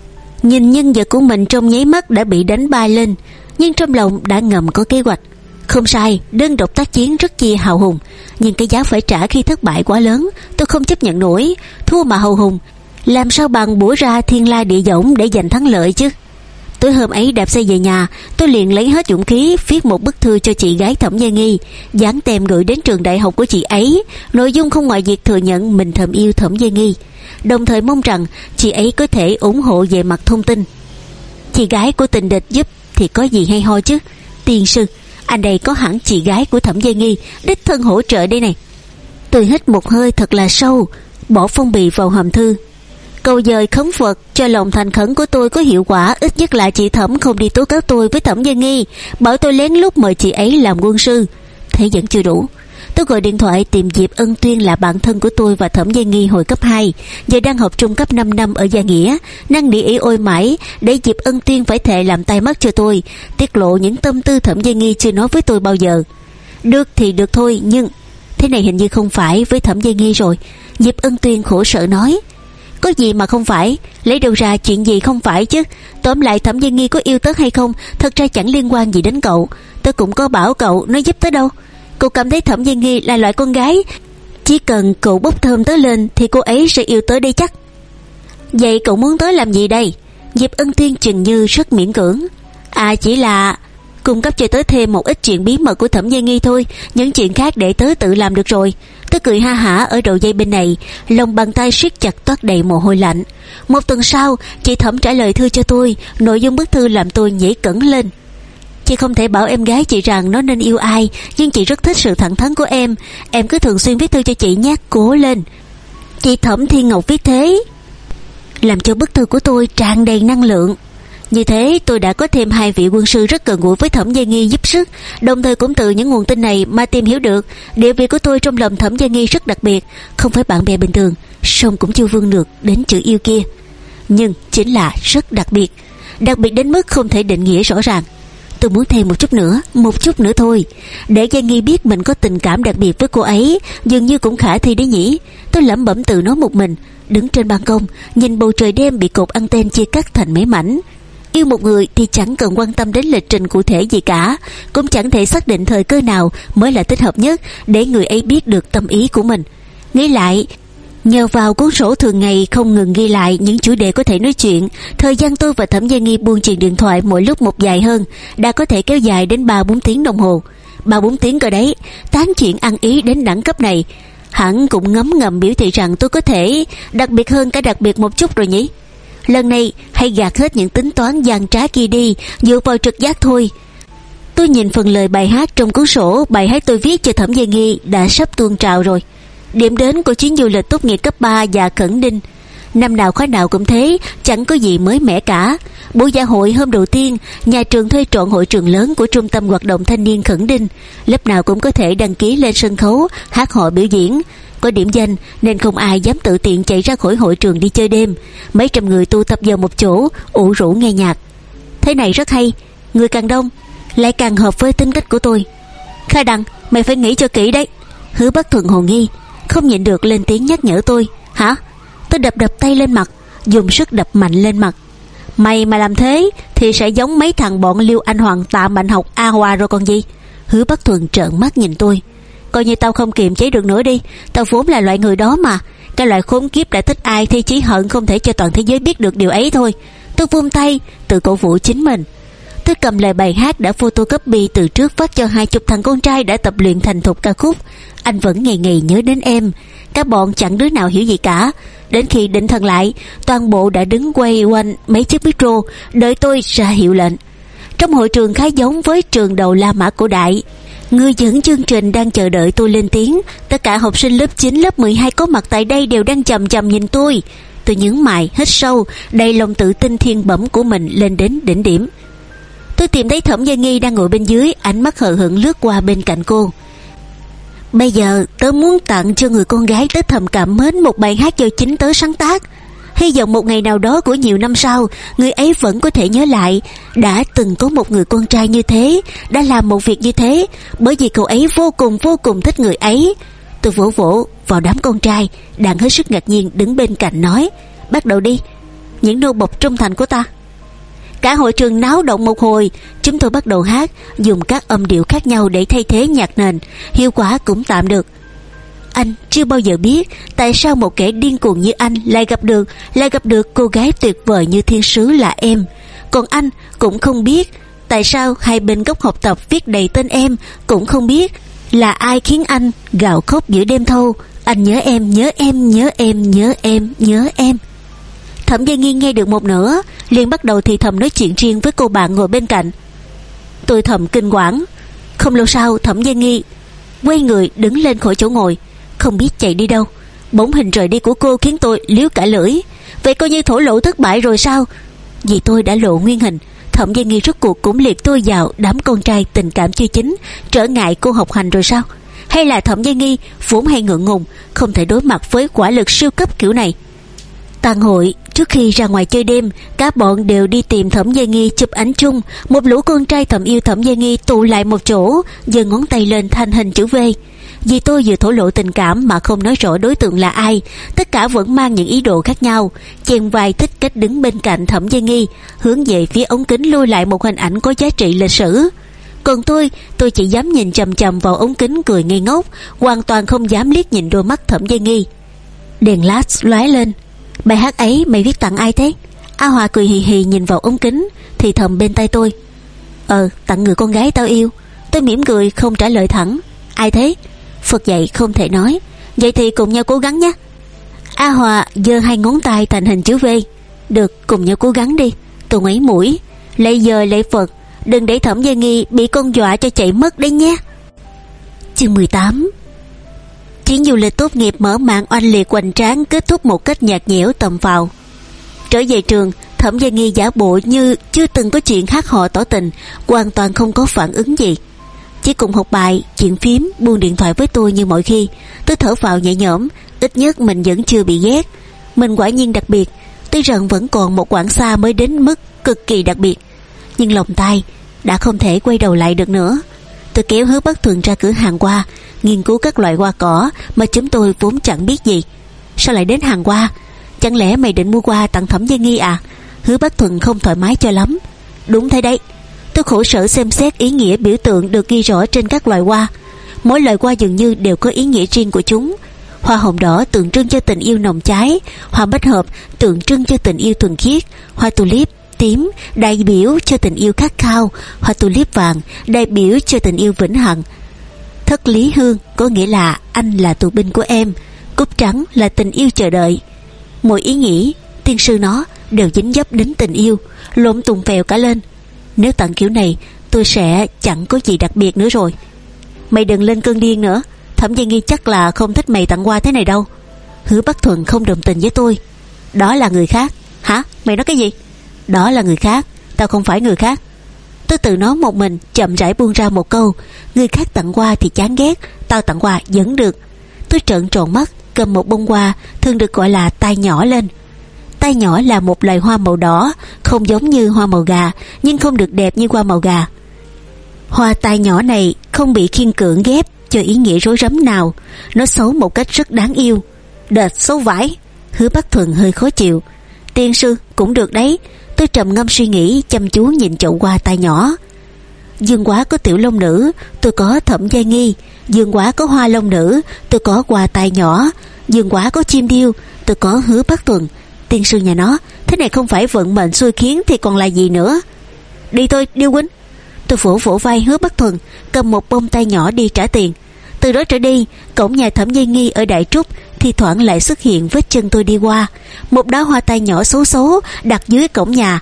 nhìn nhân vật của mình trong nháy mắt đã bị đánh bay lên, nhưng trong lòng đã ngầm có kế hoạch. Không sai, đơn độc tác chiến rất chi hào hùng, nhưng cái giá phải trả khi thất bại quá lớn, tôi không chấp nhận nổi. Thua mà hào hùng, làm sao bằng bủa ra thiên la địa võng để giành thắng lợi chứ. Tối hôm ấy đạp xe về nhà, tôi liền lấy hết dũng khí viết một bức thư cho chị gái Thẩm Gia Nghi, dán tem gửi đến trường đại học của chị ấy. Nội dung không ngoài việc thừa nhận mình thầm yêu Thẩm Gia Nghi, đồng thời mong rằng chị ấy có thể ủng hộ về mặt thông tin. Chị gái của tình địch giúp thì có gì hay ho chứ. Tiên sư, anh đây có hẳn chị gái của Thẩm Gia Nghi đích thân hỗ trợ đây này. Tôi hít một hơi thật là sâu, bỏ phong bì vào hòm thư. Cầu dời khấn Phật cho lòng thành khẩn của tôi có hiệu quả, ít nhất là chị Thẩm không đi tố cáo tôi với Thẩm Gia Nghi, bảo tôi lén lút mời chị ấy làm quân sư. Thế vẫn chưa đủ. Tôi gọi điện thoại tìm Diệp Ân Tuyên là bạn thân của tôi và Thẩm Gia Nghi hồi cấp hai, giờ đang học trung cấp năm năm ở Gia Nghĩa, năn nỉ ỉ ôi mãi để Diệp Ân Tuyên phải thề làm tay mắt cho tôi, tiết lộ những tâm tư Thẩm Gia Nghi chưa nói với tôi bao giờ. Được thì được thôi, nhưng thế này hình như không phải với Thẩm Gia Nghi rồi. Diệp Ân Tuyên khổ sở nói. Có gì mà không phải, lấy đâu ra chuyện gì không phải chứ. Tóm lại Thẩm Gia Nghi có yêu tớ hay không thật ra chẳng liên quan gì đến cậu. Tớ cũng có bảo cậu nói giúp tớ đâu. Cậu cảm thấy Thẩm Gia Nghi là loại con gái chỉ cần cậu bốc thơm tớ lên thì cô ấy sẽ yêu tớ đây chắc. Vậy cậu muốn tớ làm gì đây? Diệp Ân Tuyên chừng như rất miễn cưỡng. À, chỉ là cung cấp cho tớ thêm một ít chuyện bí mật của Thẩm Gia Nghi thôi, những chuyện khác để tớ tự làm được rồi. Tớ cười ha hả ở đầu dây bên này, lòng bàn tay siết chặt toát đầy mồ hôi lạnh. Một tuần sau, chị Thẩm trả lời thư cho tôi, nội dung bức thư làm tôi nhảy cẫng lên. Chị không thể bảo em gái chị rằng nó nên yêu ai, nhưng chị rất thích sự thẳng thắn của em. Em cứ thường xuyên viết thư cho chị nhé, cố lên. Chị Thẩm Thiên Ngọc viết thế, làm cho bức thư của tôi tràn đầy năng lượng. Như thế tôi đã có thêm hai vị quân sư rất gần gũi với Thẩm Gia Nghi giúp sức, đồng thời cũng từ những nguồn tin này mà tìm hiểu được địa vị của tôi trong lòng Thẩm Gia Nghi rất đặc biệt, không phải bạn bè bình thường, song cũng chưa vươn được đến chữ yêu kia, nhưng chính là rất đặc biệt, đặc biệt đến mức không thể định nghĩa rõ ràng. Tôi muốn thêm một chút nữa, một chút nữa thôi, để Gia Nghi biết mình có tình cảm đặc biệt với cô ấy, dường như cũng khả thi đấy nhỉ. Tôi lẩm bẩm tự nói một mình, đứng trên ban công nhìn bầu trời đêm bị cột anten chia cắt thành mấy mảnh. Yêu một người thì chẳng cần quan tâm đến lịch trình cụ thể gì cả, cũng chẳng thể xác định thời cơ nào mới là thích hợp nhất để người ấy biết được tâm ý của mình. Nghĩ lại, nhờ vào cuốn sổ thường ngày không ngừng ghi lại những chủ đề có thể nói chuyện, thời gian tôi và Thẩm Gia Nghi buông chuyền điện thoại mỗi lúc một dài hơn, đã có thể kéo dài đến ba bốn tiếng đồng hồ. Ba bốn tiếng cơ đấy, tán chuyện ăn ý đến đẳng cấp này, hẳn cũng ngấm ngầm biểu thị rằng tôi có thể đặc biệt hơn cả đặc biệt một chút rồi nhỉ. Lần này hãy gạt hết những tính toán gian trá kia đi, dựa vào trực giác thôi. Tôi nhìn phần lời bài hát trong cuốn sổ, bài hát tôi viết cho Thẩm Gia Nghi đã sắp tuôn trào rồi. Điểm đến của chuyến du lịch tốt nghiệp cấp ba và khẩn đinh Năm nào khóa nào cũng thế, chẳng có gì mới mẻ cả. Buổi dạ hội hôm đầu tiên, nhà trường thuê trọn hội trường lớn của Trung tâm Hoạt động Thanh niên Khẩn Đinh. Lớp nào cũng có thể đăng ký lên sân khấu hát hò biểu diễn. Có điểm danh nên không ai dám tự tiện chạy ra khỏi hội trường đi chơi đêm. Mấy trăm người tụ tập vào một chỗ, ủ rũ nghe nhạc. Thế này rất hay, người càng đông lại càng hợp với tính cách của tôi. Khai Đằng, mày phải nghĩ cho kỹ đấy. Hứa Bắc Thuận hồ nghi, không nhịn được lên tiếng nhắc nhở tôi. Hả? Tôi đập đập tay lên mặt, dùng sức đập mạnh lên mặt. Mày mà làm thế thì sẽ giống mấy thằng bọn Liêu Anh Hoàng, Tạ Mạnh Học, A Hòa rồi còn gì. Hứa Bắc Thuận trợn mắt nhìn tôi. Coi như tao không kiềm chế được nữa đi. Tao vốn là loại người đó mà. Cái loại khốn kiếp đã thích ai thì chỉ hận không thể cho toàn thế giới biết được điều ấy thôi. Tôi vung tay tự cổ vũ chính mình. Tôi cầm lại bài hát đã photocopy từ trước phát cho hai chục thằng con trai đã tập luyện thành thục ca khúc Anh Vẫn Ngày Ngày Nhớ Đến Em. Các bọn chẳng đứa nào hiểu gì cả. Đến khi định thần lại, toàn bộ đã đứng quay quanh mấy chiếc micro đợi tôi ra hiệu lệnh. Trong hội trường khá giống với trường đầu La Mã cổ đại. Người dẫn chương trình đang chờ đợi tôi lên tiếng. Tất cả học sinh lớp chín, lớp mười hai có mặt tại đây đều đang chằm chằm nhìn tôi. Tôi nhướng mày, hít sâu, đầy lòng tự tin thiên bẩm của mình lên đến đỉnh điểm. Tôi tìm thấy Thẩm Gia Nghi đang ngồi bên dưới, ánh mắt hờ hững lướt qua bên cạnh cô. Bây giờ tớ muốn tặng cho người con gái tớ thầm cảm mến một bài hát do chính tớ sáng tác. Hy vọng một ngày nào đó của nhiều năm sau, người ấy vẫn có thể nhớ lại đã từng có một người con trai như thế, đã làm một việc như thế, bởi vì cậu ấy vô cùng vô cùng thích người ấy. Tôi vỗ vỗ vào đám con trai đang hết sức ngạc nhiên đứng bên cạnh nói: Bắt đầu đi, những nô bộc trung thành của ta. Cả hội trường náo động một hồi. Chúng tôi bắt đầu hát, dùng các âm điệu khác nhau để thay thế nhạc nền. Hiệu quả cũng tạm được. Anh chưa bao giờ biết tại sao một kẻ điên cuồng như anh lại gặp được lại gặp được cô gái tuyệt vời như thiên sứ là em. Còn anh cũng không biết tại sao hai bên góc học tập viết đầy tên em, cũng không biết là ai khiến anh gào khóc giữa đêm thâu. Anh nhớ em, nhớ em, nhớ em, nhớ em, nhớ em. Thẩm Gia Nghi nghe được một nửa, liền bắt đầu thì thầm nói chuyện riêng với cô bạn ngồi bên cạnh. Tôi thầm kinh quản. Không lâu sau, Thẩm Gia Nghi quay người đứng lên khỏi chỗ ngồi, không biết chạy đi đâu. Bóng hình rời đi của cô khiến tôi liếu cả lưỡi. Vậy coi như thổ lộ thất bại rồi sao? Vì tôi đã lộ nguyên hình, Thẩm Gia Nghi rốt cuộc cũng liệt tôi vào đám con trai tình cảm chưa chín, trở ngại cô học hành rồi sao? Hay là Thẩm Gia Nghi vốn hay ngượng ngùng, không thể đối mặt với quả lực siêu cấp kiểu này? Tàn hội, trước khi ra ngoài chơi đêm, các bọn đều đi tìm Thẩm Gia Nghi chụp ảnh chung. Một lũ con trai thầm yêu Thẩm Gia Nghi tụ lại một chỗ, giơ ngón tay lên thành hình chữ V. Vì tôi vừa thổ lộ tình cảm mà không nói rõ đối tượng là ai, tất cả vẫn mang những ý đồ khác nhau. Chèn vai thích cách đứng bên cạnh Thẩm Gia Nghi, hướng về phía ống kính lưu lại một hình ảnh có giá trị lịch sử. Còn tôi, tôi chỉ dám nhìn chằm chằm vào ống kính cười ngây ngốc, hoàn toàn không dám liếc nhìn đôi mắt Thẩm Gia Nghi. Đèn flash lóe lên. Bài hát ấy mày viết tặng ai thế? A Hòa cười hì hì nhìn vào ống kính, thì thầm bên tai tôi. Ờ, tặng người con gái tao yêu. Tôi mỉm cười không trả lời thẳng. Ai thế? Phật dạy không thể nói. Vậy thì cùng nhau cố gắng nhé. A Hòa giơ hai ngón tay thành hình chữ V. Được, cùng nhau cố gắng đi. Tôi ngoáy mũi. Lạy giờ lạy Phật, đừng để Thẩm Gia Nghi bị con dọa cho chạy mất đấy nhé. Chương mười tám. Chuyến du lịch tốt nghiệp mở màn oanh liệt hoành tráng kết thúc một cách nhạt nhẽo tầm phào. Trở về trường, Thẩm Gia Nghi giả bộ như chưa từng có chuyện hát hò tỏ tình, hoàn toàn không có phản ứng gì, chỉ cùng học bài, chuyện phím, buông điện thoại với tôi như mọi khi. Tôi thở phào nhẹ nhõm, ít nhất mình vẫn chưa bị ghét. Mình quả nhiên đặc biệt, tuy rằng vẫn còn một quãng xa mới đến mức cực kỳ đặc biệt, nhưng lòng tay đã không thể quay đầu lại được nữa. Tôi kéo Hứa Bắc Thuận ra cửa hàng hoa, nghiên cứu các loại hoa cỏ mà chúng tôi vốn chẳng biết gì. Sao lại đến hàng hoa? Chẳng lẽ mày định mua hoa tặng Thẩm Gia Nghi à? Hứa Bắc Thuận không thoải mái cho lắm. Đúng thế đấy. Tôi khổ sở xem xét ý nghĩa biểu tượng được ghi rõ trên các loài hoa. Mỗi loài hoa dường như đều có ý nghĩa riêng của chúng. Hoa hồng đỏ tượng trưng cho tình yêu nồng cháy, hoa bách hợp tượng trưng cho tình yêu thuần khiết, hoa tulip tím đại biểu cho tình yêu khát khao, hoa tulip vàng đại biểu cho tình yêu vĩnh hằng. Thất lý hương có nghĩa là anh là tù binh của em, cúc trắng là tình yêu chờ đợi. Mỗi ý nghĩ tiên sư nó đều dính dấp đến tình yêu, lộn tùng phèo cả lên. Nếu tặng kiểu này tôi sẽ chẳng có gì đặc biệt nữa rồi. Mày đừng lên cơn điên nữa, Thẩm Gia Nghi chắc là không thích mày tặng hoa thế này đâu. Hứa Bắc Thuận không đồng tình với tôi. Đó là người khác. Hả? Mày nói cái gì? Đó là người khác, tao không phải người khác. Tôi tự nói một mình, chậm rãi buông ra một câu. Người khác tặng hoa thì chán ghét, tao tặng hoa vẫn được. Tôi trợn tròn mắt, cầm một bông hoa thường được gọi là tai nhỏ lên. Tai nhỏ là một loài hoa màu đỏ, không giống như hoa màu gà, nhưng không được đẹp như hoa màu gà. Hoa tai nhỏ này không bị khiên cưỡng ghép cho ý nghĩa rối rắm nào. Nó xấu một cách rất đáng yêu. Đệt, xấu vãi. Hứa Bắc Thuần hơi khó chịu. Tiên sư, cũng được đấy. Tôi trầm ngâm suy nghĩ, chăm chú nhìn chậu hoa tai nhỏ. Dương Quá có tiểu long nữ, tôi có Thẩm Giai Nghi. Dương Quá có hoa long nữ, tôi có hoa tai nhỏ. Dương Quá có chim điêu, tôi có Hứa Bắc Thuần. Tiên sư nhà nó, thế này không phải vận mệnh xui khiến thì còn là gì nữa. Đi thôi, Điêu huynh. Tôi vỗ vỗ vai Hứa Bắc Thuần, cầm một bông tai nhỏ đi trả tiền. Từ đó trở đi, cổng nhà Thẩm Giai Nghi ở Đại Trúc thì thoảng lại xuất hiện vết chân tôi đi qua. Một đóa hoa tai nhỏ xấu xấu đặt dưới cổng nhà.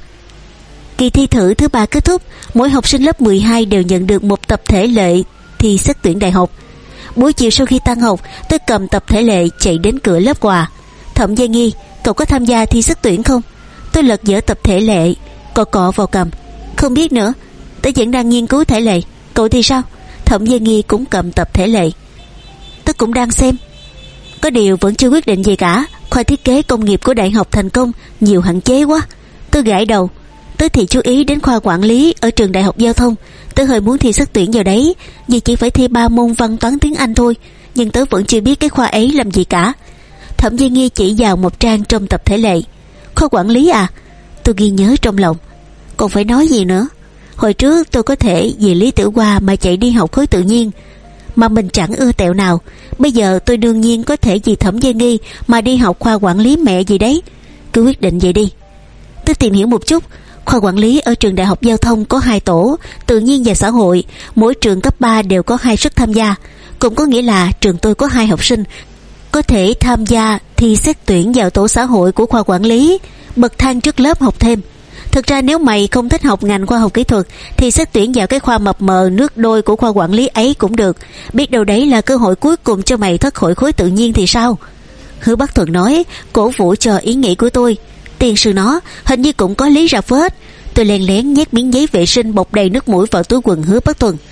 Kỳ thi thử thứ ba kết thúc, mỗi học sinh lớp mười hai đều nhận được một tập thể lệ thi xét tuyển đại học. Buổi chiều sau khi tan học, tôi cầm tập thể lệ chạy đến cửa lớp quà. Thẩm Giai Nghi, cậu có tham gia thi xét tuyển không? Tôi lật dở tập thể lệ, cọ cọ vào cầm. Không biết nữa, tôi vẫn đang nghiên cứu thể lệ. Cậu thì sao? Thẩm Giai Nghi cũng cầm tập thể lệ. Tôi cũng đang xem. Có điều vẫn chưa quyết định gì cả. Khoa thiết kế công nghiệp của đại học thành công nhiều hạn chế quá. Tôi gãi đầu. Tôi thì chú ý đến khoa quản lý ở trường đại học giao thông. Tôi hơi muốn thi xét tuyển vào đấy, vì chỉ phải thi ba môn văn toán tiếng Anh thôi. Nhưng tớ vẫn chưa biết cái khoa ấy làm gì cả. Thẩm Giai Nghi chỉ vào một trang trong tập thể lệ. Khoa quản lý à? Tôi ghi nhớ trong lòng. Còn phải nói gì nữa? Hồi trước tôi có thể vì Lý Tử Hoa mà chạy đi học khối tự nhiên, mà mình chẳng ưa tẹo nào. Bây giờ tôi đương nhiên có thể vì Thẩm Giai Nghi mà đi học khoa quản lý mẹ gì đấy. Cứ quyết định vậy đi. Tôi tìm hiểu một chút. Khoa quản lý ở trường đại học giao thông có hai tổ, tự nhiên và xã hội. Mỗi trường cấp ba đều có hai suất tham gia. Cũng có nghĩa là trường tôi có hai học sinh có thể tham gia thi xét tuyển vào tổ xã hội của khoa quản lý, bậc thang trước lớp học thêm. Thực ra nếu mày không thích học ngành khoa học kỹ thuật thì xét tuyển vào cái khoa mập mờ nước đôi của khoa quản lý ấy cũng được. Biết đâu đấy là cơ hội cuối cùng cho mày thoát khỏi khối tự nhiên thì sao? Hứa Bắc Thuần nói, cổ vũ cho ý nghĩ của tôi. Tiên sư nó hình như cũng có lý ra phết. Tôi lén lén nhét miếng giấy vệ sinh bọc đầy nước mũi vào túi quần Hứa Bắc Thuần.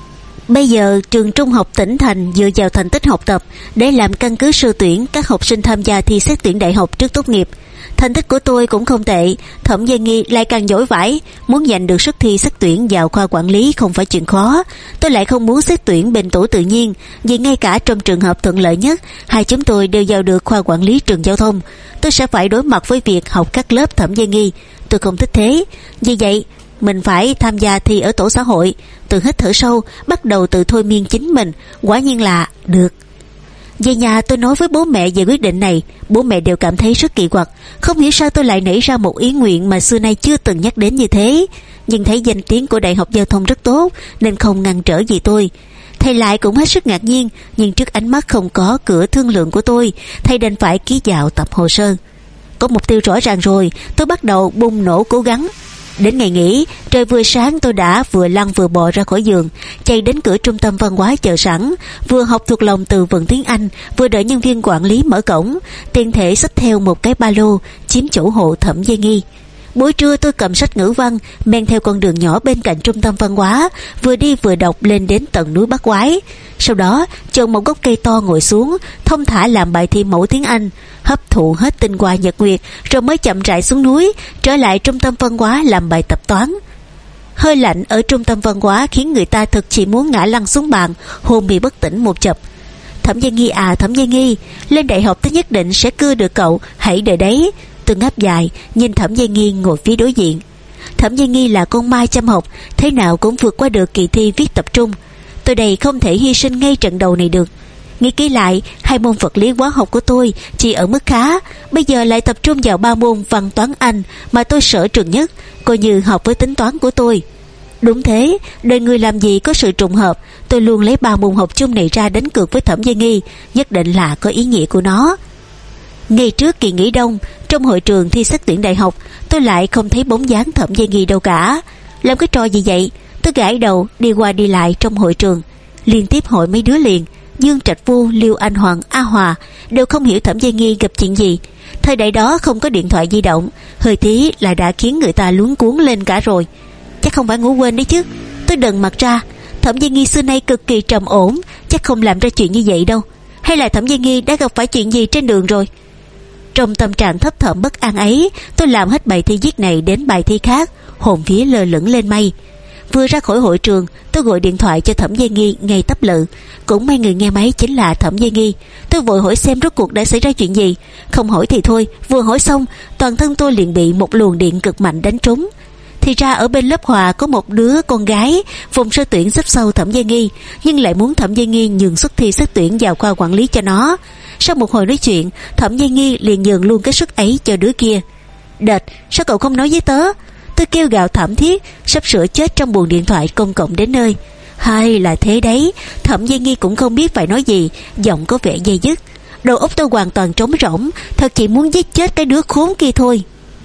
Bây giờ trường trung học tỉnh thành dựa vào thành tích học tập để làm căn cứ sơ tuyển các học sinh tham gia thi xét tuyển đại học trước tốt nghiệp. Thành tích của tôi cũng không tệ. Thẩm Giai Nghi lại càng giỏi vãi. Muốn giành được suất thi xét tuyển vào khoa quản lý không phải chuyện khó. Tôi lại không muốn xét tuyển bên tổ tự nhiên, vì ngay cả trong trường hợp thuận lợi nhất, hai chúng tôi đều vào được khoa quản lý trường giao thông. Tôi sẽ phải đối mặt với việc học các lớp Thẩm Giai Nghi. Tôi không thích thế. Vì vậy mình phải tham gia thi ở tổ xã hội. Tôi hít thở sâu, bắt đầu tự thôi miên chính mình. Quả nhiên là được. Về nhà tôi nói với bố mẹ về quyết định này. Bố mẹ đều cảm thấy rất kỳ quặc. Không hiểu sao tôi lại nảy ra một ý nguyện mà xưa nay chưa từng nhắc đến như thế. Nhưng thấy danh tiếng của đại học giao thông rất tốt nên không ngăn trở gì tôi. Thầy lại cũng hết sức ngạc nhiên, nhưng trước ánh mắt không có cửa thương lượng của tôi, thầy đành phải ký vào tập hồ sơ. Có mục tiêu rõ ràng rồi, tôi bắt đầu bùng nổ cố gắng. Đến ngày nghỉ, trời vừa sáng tôi đã vừa lăn vừa bò ra khỏi giường, chạy đến cửa trung tâm văn hóa chờ sẵn, vừa học thuộc lòng từ vựng tiếng Anh, vừa đợi nhân viên quản lý mở cổng, tiện thể xách theo một cái ba lô chiếm chỗ hộ Thẩm Giai Nghi. Buổi trưa tôi cầm sách ngữ văn, men theo con đường nhỏ bên cạnh trung tâm văn hóa, vừa đi vừa đọc lên đến tận núi Bát Quái. Sau đó chọn một gốc cây to ngồi xuống, thông thả làm bài thi mẫu tiếng Anh, hấp thụ hết tinh hoa nhật nguyệt, rồi mới chậm rãi xuống núi, trở lại trung tâm văn hóa làm bài tập toán. Hơi lạnh ở trung tâm văn hóa khiến người ta thực chỉ muốn ngã lăn xuống bàn, hôn mê bất tỉnh một chập. Thẩm Giai Nghi à, Thẩm Giai Nghi, lên đại học tôi nhất định sẽ cưa được cậu, hãy đợi đấy. Tôi ngáp dài nhìn Thẩm Giai Nghi ngồi phía đối diện. Thẩm Giai Nghi là con mai chăm học, thế nào cũng vượt qua được kỳ thi viết tập trung. Tôi đây không thể hy sinh ngay trận đầu này được. Nghĩ kỹ lại, hai môn vật lý hóa học của tôi chỉ ở mức khá, bây giờ lại tập trung vào ba môn văn toán Anh mà tôi sở trường nhất, coi như học với tính toán của tôi. Đúng thế, đời người làm gì có sự trùng hợp. Tôi luôn lấy ba môn học chung này ra đánh cược với Thẩm Giai Nghi, nhất định là có ý nghĩa của nó. Ngày trước kỳ nghỉ đông, trong hội trường thi xét tuyển đại học, tôi lại không thấy bóng dáng Thẩm Giai Nghi đâu cả. Làm cái trò gì vậy? Tôi gãi đầu đi qua đi lại trong hội trường, liên tiếp hỏi mấy đứa liền. Dương Trạch Vô, Liêu Anh Hoàng, A Hòa đều không hiểu Thẩm Gia Nghi gặp chuyện gì. Thời đại đó không có điện thoại di động, hơi tí là đã khiến người ta luống cuống lên cả rồi. Chắc không phải ngủ quên đấy chứ. Tôi đần mặt ra, Thẩm Gia Nghi xưa nay cực kỳ trầm ổn, chắc không làm ra chuyện như vậy đâu. Hay là Thẩm Gia Nghi đã gặp phải chuyện gì trên đường rồi? Trong tâm trạng thấp thỏm bất an ấy, tôi làm hết bài thi viết này đến bài thi khác, hồn vía lơ lửng lên mây. Vừa ra khỏi hội trường, tôi gọi điện thoại cho Thẩm Gia Nghi ngay tấp lự. Cũng may người nghe máy chính là Thẩm Gia Nghi. Tôi vội hỏi xem rốt cuộc đã xảy ra chuyện gì. Không hỏi thì thôi, vừa hỏi xong, toàn thân tôi liền bị một luồng điện cực mạnh đánh trúng. Thì ra ở bên lớp Hòa có một đứa con gái vùng sơ tuyển xếp sau Thẩm Gia Nghi, nhưng lại muốn Thẩm Gia Nghi nhường suất thi xét tuyển vào khoa quản lý cho nó. Sau một hồi nói chuyện, Thẩm Gia Nghi liền nhường luôn cái suất ấy cho đứa kia. Đệt, sao cậu không nói với tớ? Tôi kêu gào thảm thiết, sắp sửa chết trong buồng điện thoại công cộng đến nơi. Hay là thế đấy, Thẩm Gia Nghi cũng không biết phải nói gì, giọng có vẻ dây dứt. Đầu óc tôi hoàn toàn trống rỗng, thật chỉ muốn giết chết cái đứa khốn kia thôi.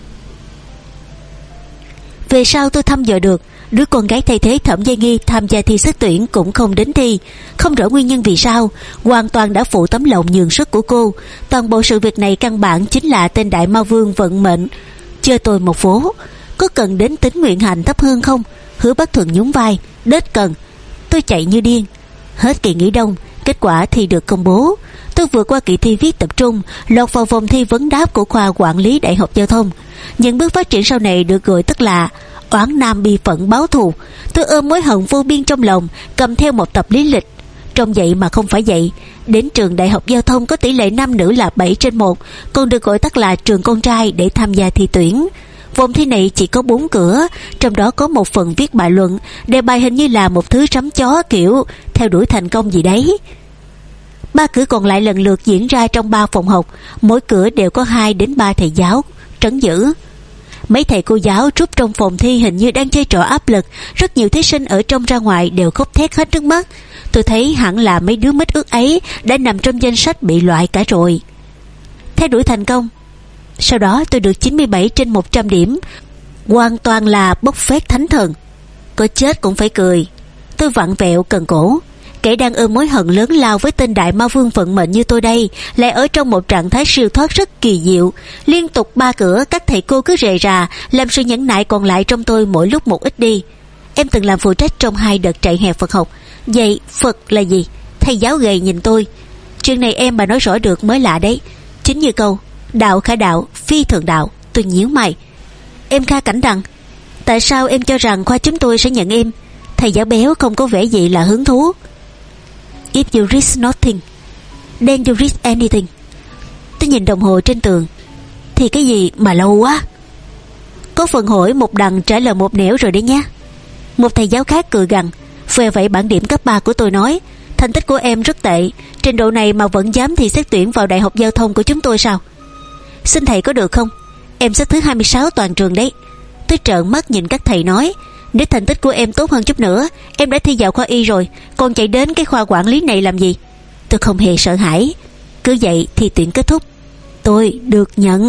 Về sau tôi thăm dò được, đứa con gái thay thế Thẩm Gia Nghi tham gia thi xét tuyển cũng không đến thi. Không rõ nguyên nhân vì sao, hoàn toàn đã phụ tấm lòng nhường sức của cô. Toàn bộ sự việc này căn bản chính là tên đại ma vương vận mệnh chơi tôi một vố. Có cần đến tính nguyện hành thấp hơn không? Hứa Bắc Thuần nhún vai, đết cần. Tôi chạy như điên. Hết kỳ nghỉ đông, kết quả thi được công bố. Tôi vượt qua kỳ thi viết tập trung, lọt vào vòng thi vấn đáp của khoa quản lý Đại học Giao thông. Những bước phát triển sau này được gọi tức là oán nam bi phận báo thù. Tôi ôm mối hận vô biên trong lòng, cầm theo một tập lý lịch. Trong vậy mà không phải vậy. Đến trường Đại học Giao thông có tỷ lệ nam nữ là bảy trên một, còn được gọi tắt là trường con trai để tham gia thi tuyển. Vòng thi này chỉ có bốn cửa, trong đó có một phần viết bài luận, đề bài hình như là một thứ sắm chó kiểu theo đuổi thành công gì đấy. Ba cửa còn lại lần lượt diễn ra trong ba phòng học, mỗi cửa đều có hai đến ba thầy giáo trấn giữ. Mấy thầy cô giáo trút trong phòng thi hình như đang chơi trò áp lực, rất nhiều thí sinh ở trong ra ngoài đều khóc thét hết nước mắt. Tôi thấy hẳn là mấy đứa mít ướt ấy đã nằm trong danh sách bị loại cả rồi. Theo đuổi thành công. Sau đó tôi được chín mươi bảy trên một trăm điểm, hoàn toàn là bốc phét thánh thần. Có chết cũng phải cười. Tôi vặn vẹo cần cổ. Kẻ đang ôm mối hận lớn lao với tên đại ma vương vận mệnh như tôi đây lại ở trong một trạng thái siêu thoát rất kỳ diệu. Liên tục ba cửa, các thầy cô cứ rề rà, làm sự nhẫn nại còn lại trong tôi mỗi lúc một ít đi. Em từng làm phụ trách trong hai đợt trại hè Phật học. Vậy Phật là gì? Thầy giáo gầy nhìn tôi. Chuyện này em mà nói rõ được mới lạ đấy. Chính như câu đạo khả đạo, phi thường đạo. Tôi nhíu mày. Em Kha Cảnh Đằng, tại sao em cho rằng khoa chúng tôi sẽ nhận em? Thầy giáo béo không có vẻ gì là hứng thú. If you risk nothing, then you risk anything. Tôi nhìn đồng hồ trên tường. Thì cái gì mà lâu quá? Có phần hỏi một đằng trả lời một nẻo rồi đấy nhé. Một thầy giáo khác cười gằn, phê vẫy bảng điểm cấp ba của tôi nói, thành tích của em rất tệ, trình độ này mà vẫn dám thi xét tuyển vào Đại học Giao thông của chúng tôi sao? Xin thầy có được không? Em xếp thứ hai mươi sáu toàn trường đấy. Tôi trợn mắt nhìn các thầy nói, nếu thành tích của em tốt hơn chút nữa, em đã thi vào khoa y rồi, còn chạy đến cái khoa quản lý này làm gì? Tôi không hề sợ hãi. Cứ vậy thi tuyển kết thúc, tôi được nhận.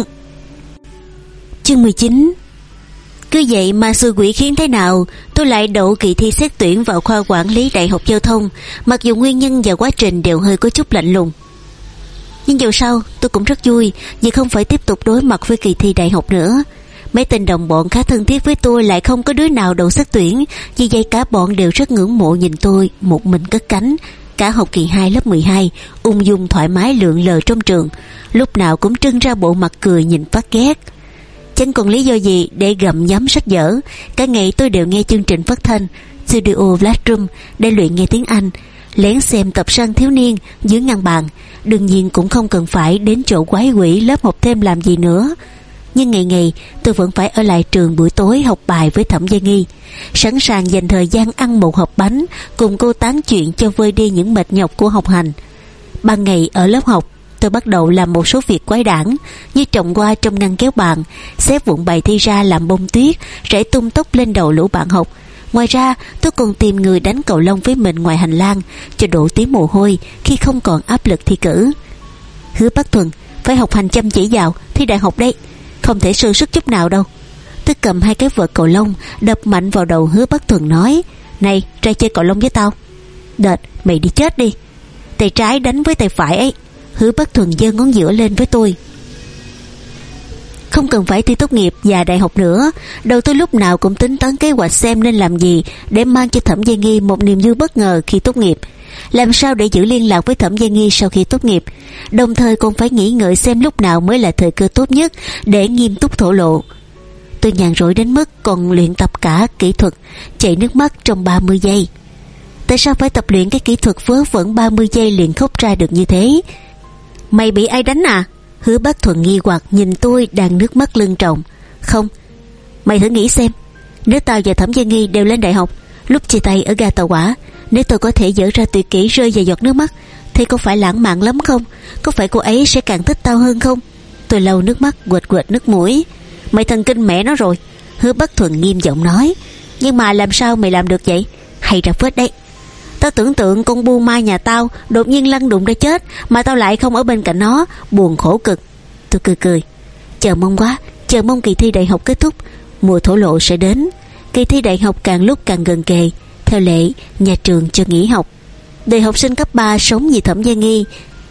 Chương mười chín. Cứ vậy mà sư quỷ khiến thế nào, tôi lại đậu kỳ thi xét tuyển vào khoa quản lý Đại học Giao thông, mặc dù nguyên nhân và quá trình đều hơi có chút lạnh lùng. Nhưng dù sao tôi cũng rất vui, vì không phải tiếp tục đối mặt với kỳ thi đại học nữa. Mấy tên đồng bọn khá thân thiết với tôi lại không có đứa nào đậu xét tuyển, vì vậy cả bọn đều rất ngưỡng mộ nhìn tôi một mình cất cánh. Cả học kỳ hai lớp mười hai ung dung thoải mái lượn lờ trong trường, lúc nào cũng trưng ra bộ mặt cười nhìn phát ghét. Chẳng còn lý do gì để gặm nhấm sách vở. Cả ngày tôi đều nghe chương trình phát thanh Studio Classroom để luyện nghe tiếng Anh, lén xem tập săn thiếu niên dưới ngăn bàn. Đương nhiên cũng không cần phải đến chỗ quái quỷ lớp học thêm làm gì nữa. Nhưng ngày ngày tôi vẫn phải ở lại trường buổi tối học bài với Thẩm Gia Nghi, sẵn sàng dành thời gian ăn một hộp bánh cùng cô tán chuyện cho vơi đi những mệt nhọc của học hành. Ban ngày ở lớp học, tôi bắt đầu làm một số việc quái đản như trồng hoa trong ngăn kéo bàn, xếp vụn bài thi ra làm bông tuyết rải tung tóc lên đầu lũ bạn học. Ngoài ra tôi còn tìm người đánh cầu lông với mình ngoài hành lang cho đổ tí mồ hôi khi không còn áp lực thi cử. Hứa Bắc Thuần, phải học hành chăm chỉ vào thi đại học đấy, không thể sơ sức chút nào đâu. Tôi cầm hai cái vợt cầu lông đập mạnh vào đầu Hứa Bắc Thuần nói, này ra chơi cầu lông với tao. Đệt, mày đi chết đi. tay trái đánh với tay phải ấy. Hứa Bất Thuần giơ ngón giữa lên với tôi. Không cần phải thi tốt nghiệp và đại học nữa. Đầu tôi lúc nào cũng tính toán kế hoạch xem nên làm gì để mang cho Thẩm Gia Nghi một niềm vui bất ngờ khi tốt nghiệp. Làm sao để giữ liên lạc với Thẩm Gia Nghi sau khi tốt nghiệp. Đồng thời cũng phải nghĩ ngợi xem lúc nào mới là thời cơ tốt nhất để nghiêm túc thổ lộ. Tôi nhàn rỗi đến mức còn luyện tập cả kỹ thuật chảy nước mắt trong ba mươi giây. Tại sao phải tập luyện cái kỹ thuật vớ vẩn ba mươi giây liền khóc ra được như thế? Mày bị ai đánh à? Hứa Bất Thuần nghi hoặc nhìn tôi đang nước mắt lưng tròng. Không. Mày thử nghĩ xem, nếu tao và Thẩm Gia Nghi đều lên đại học, lúc chia tay ở ga tàu hỏa, nếu tôi có thể dở ra tuyệt kỹ rơi vài giọt nước mắt, thì có phải lãng mạn lắm không? Có phải cô ấy sẽ càng thích tao hơn không? Tôi lau nước mắt quệt quệt nước mũi. Mày thần kinh mẹ nó rồi. Hứa Bất Thuần nghiêm giọng nói. Nhưng mà làm sao mày làm được vậy? Hay ra phết đấy. Tao tưởng tượng con bu ma nhà tao đột nhiên lăn đụng ra chết, mà tao lại không ở bên cạnh nó, buồn khổ cực. Tôi cười cười. Chờ mong quá, chờ mong kỳ thi đại học kết thúc, mùa thổ lộ sẽ đến. Kỳ thi đại học càng lúc càng gần kề. Theo lệ, nhà trường cho nghỉ học. Đời học sinh cấp ba sống vì Thẩm Gia Nghi.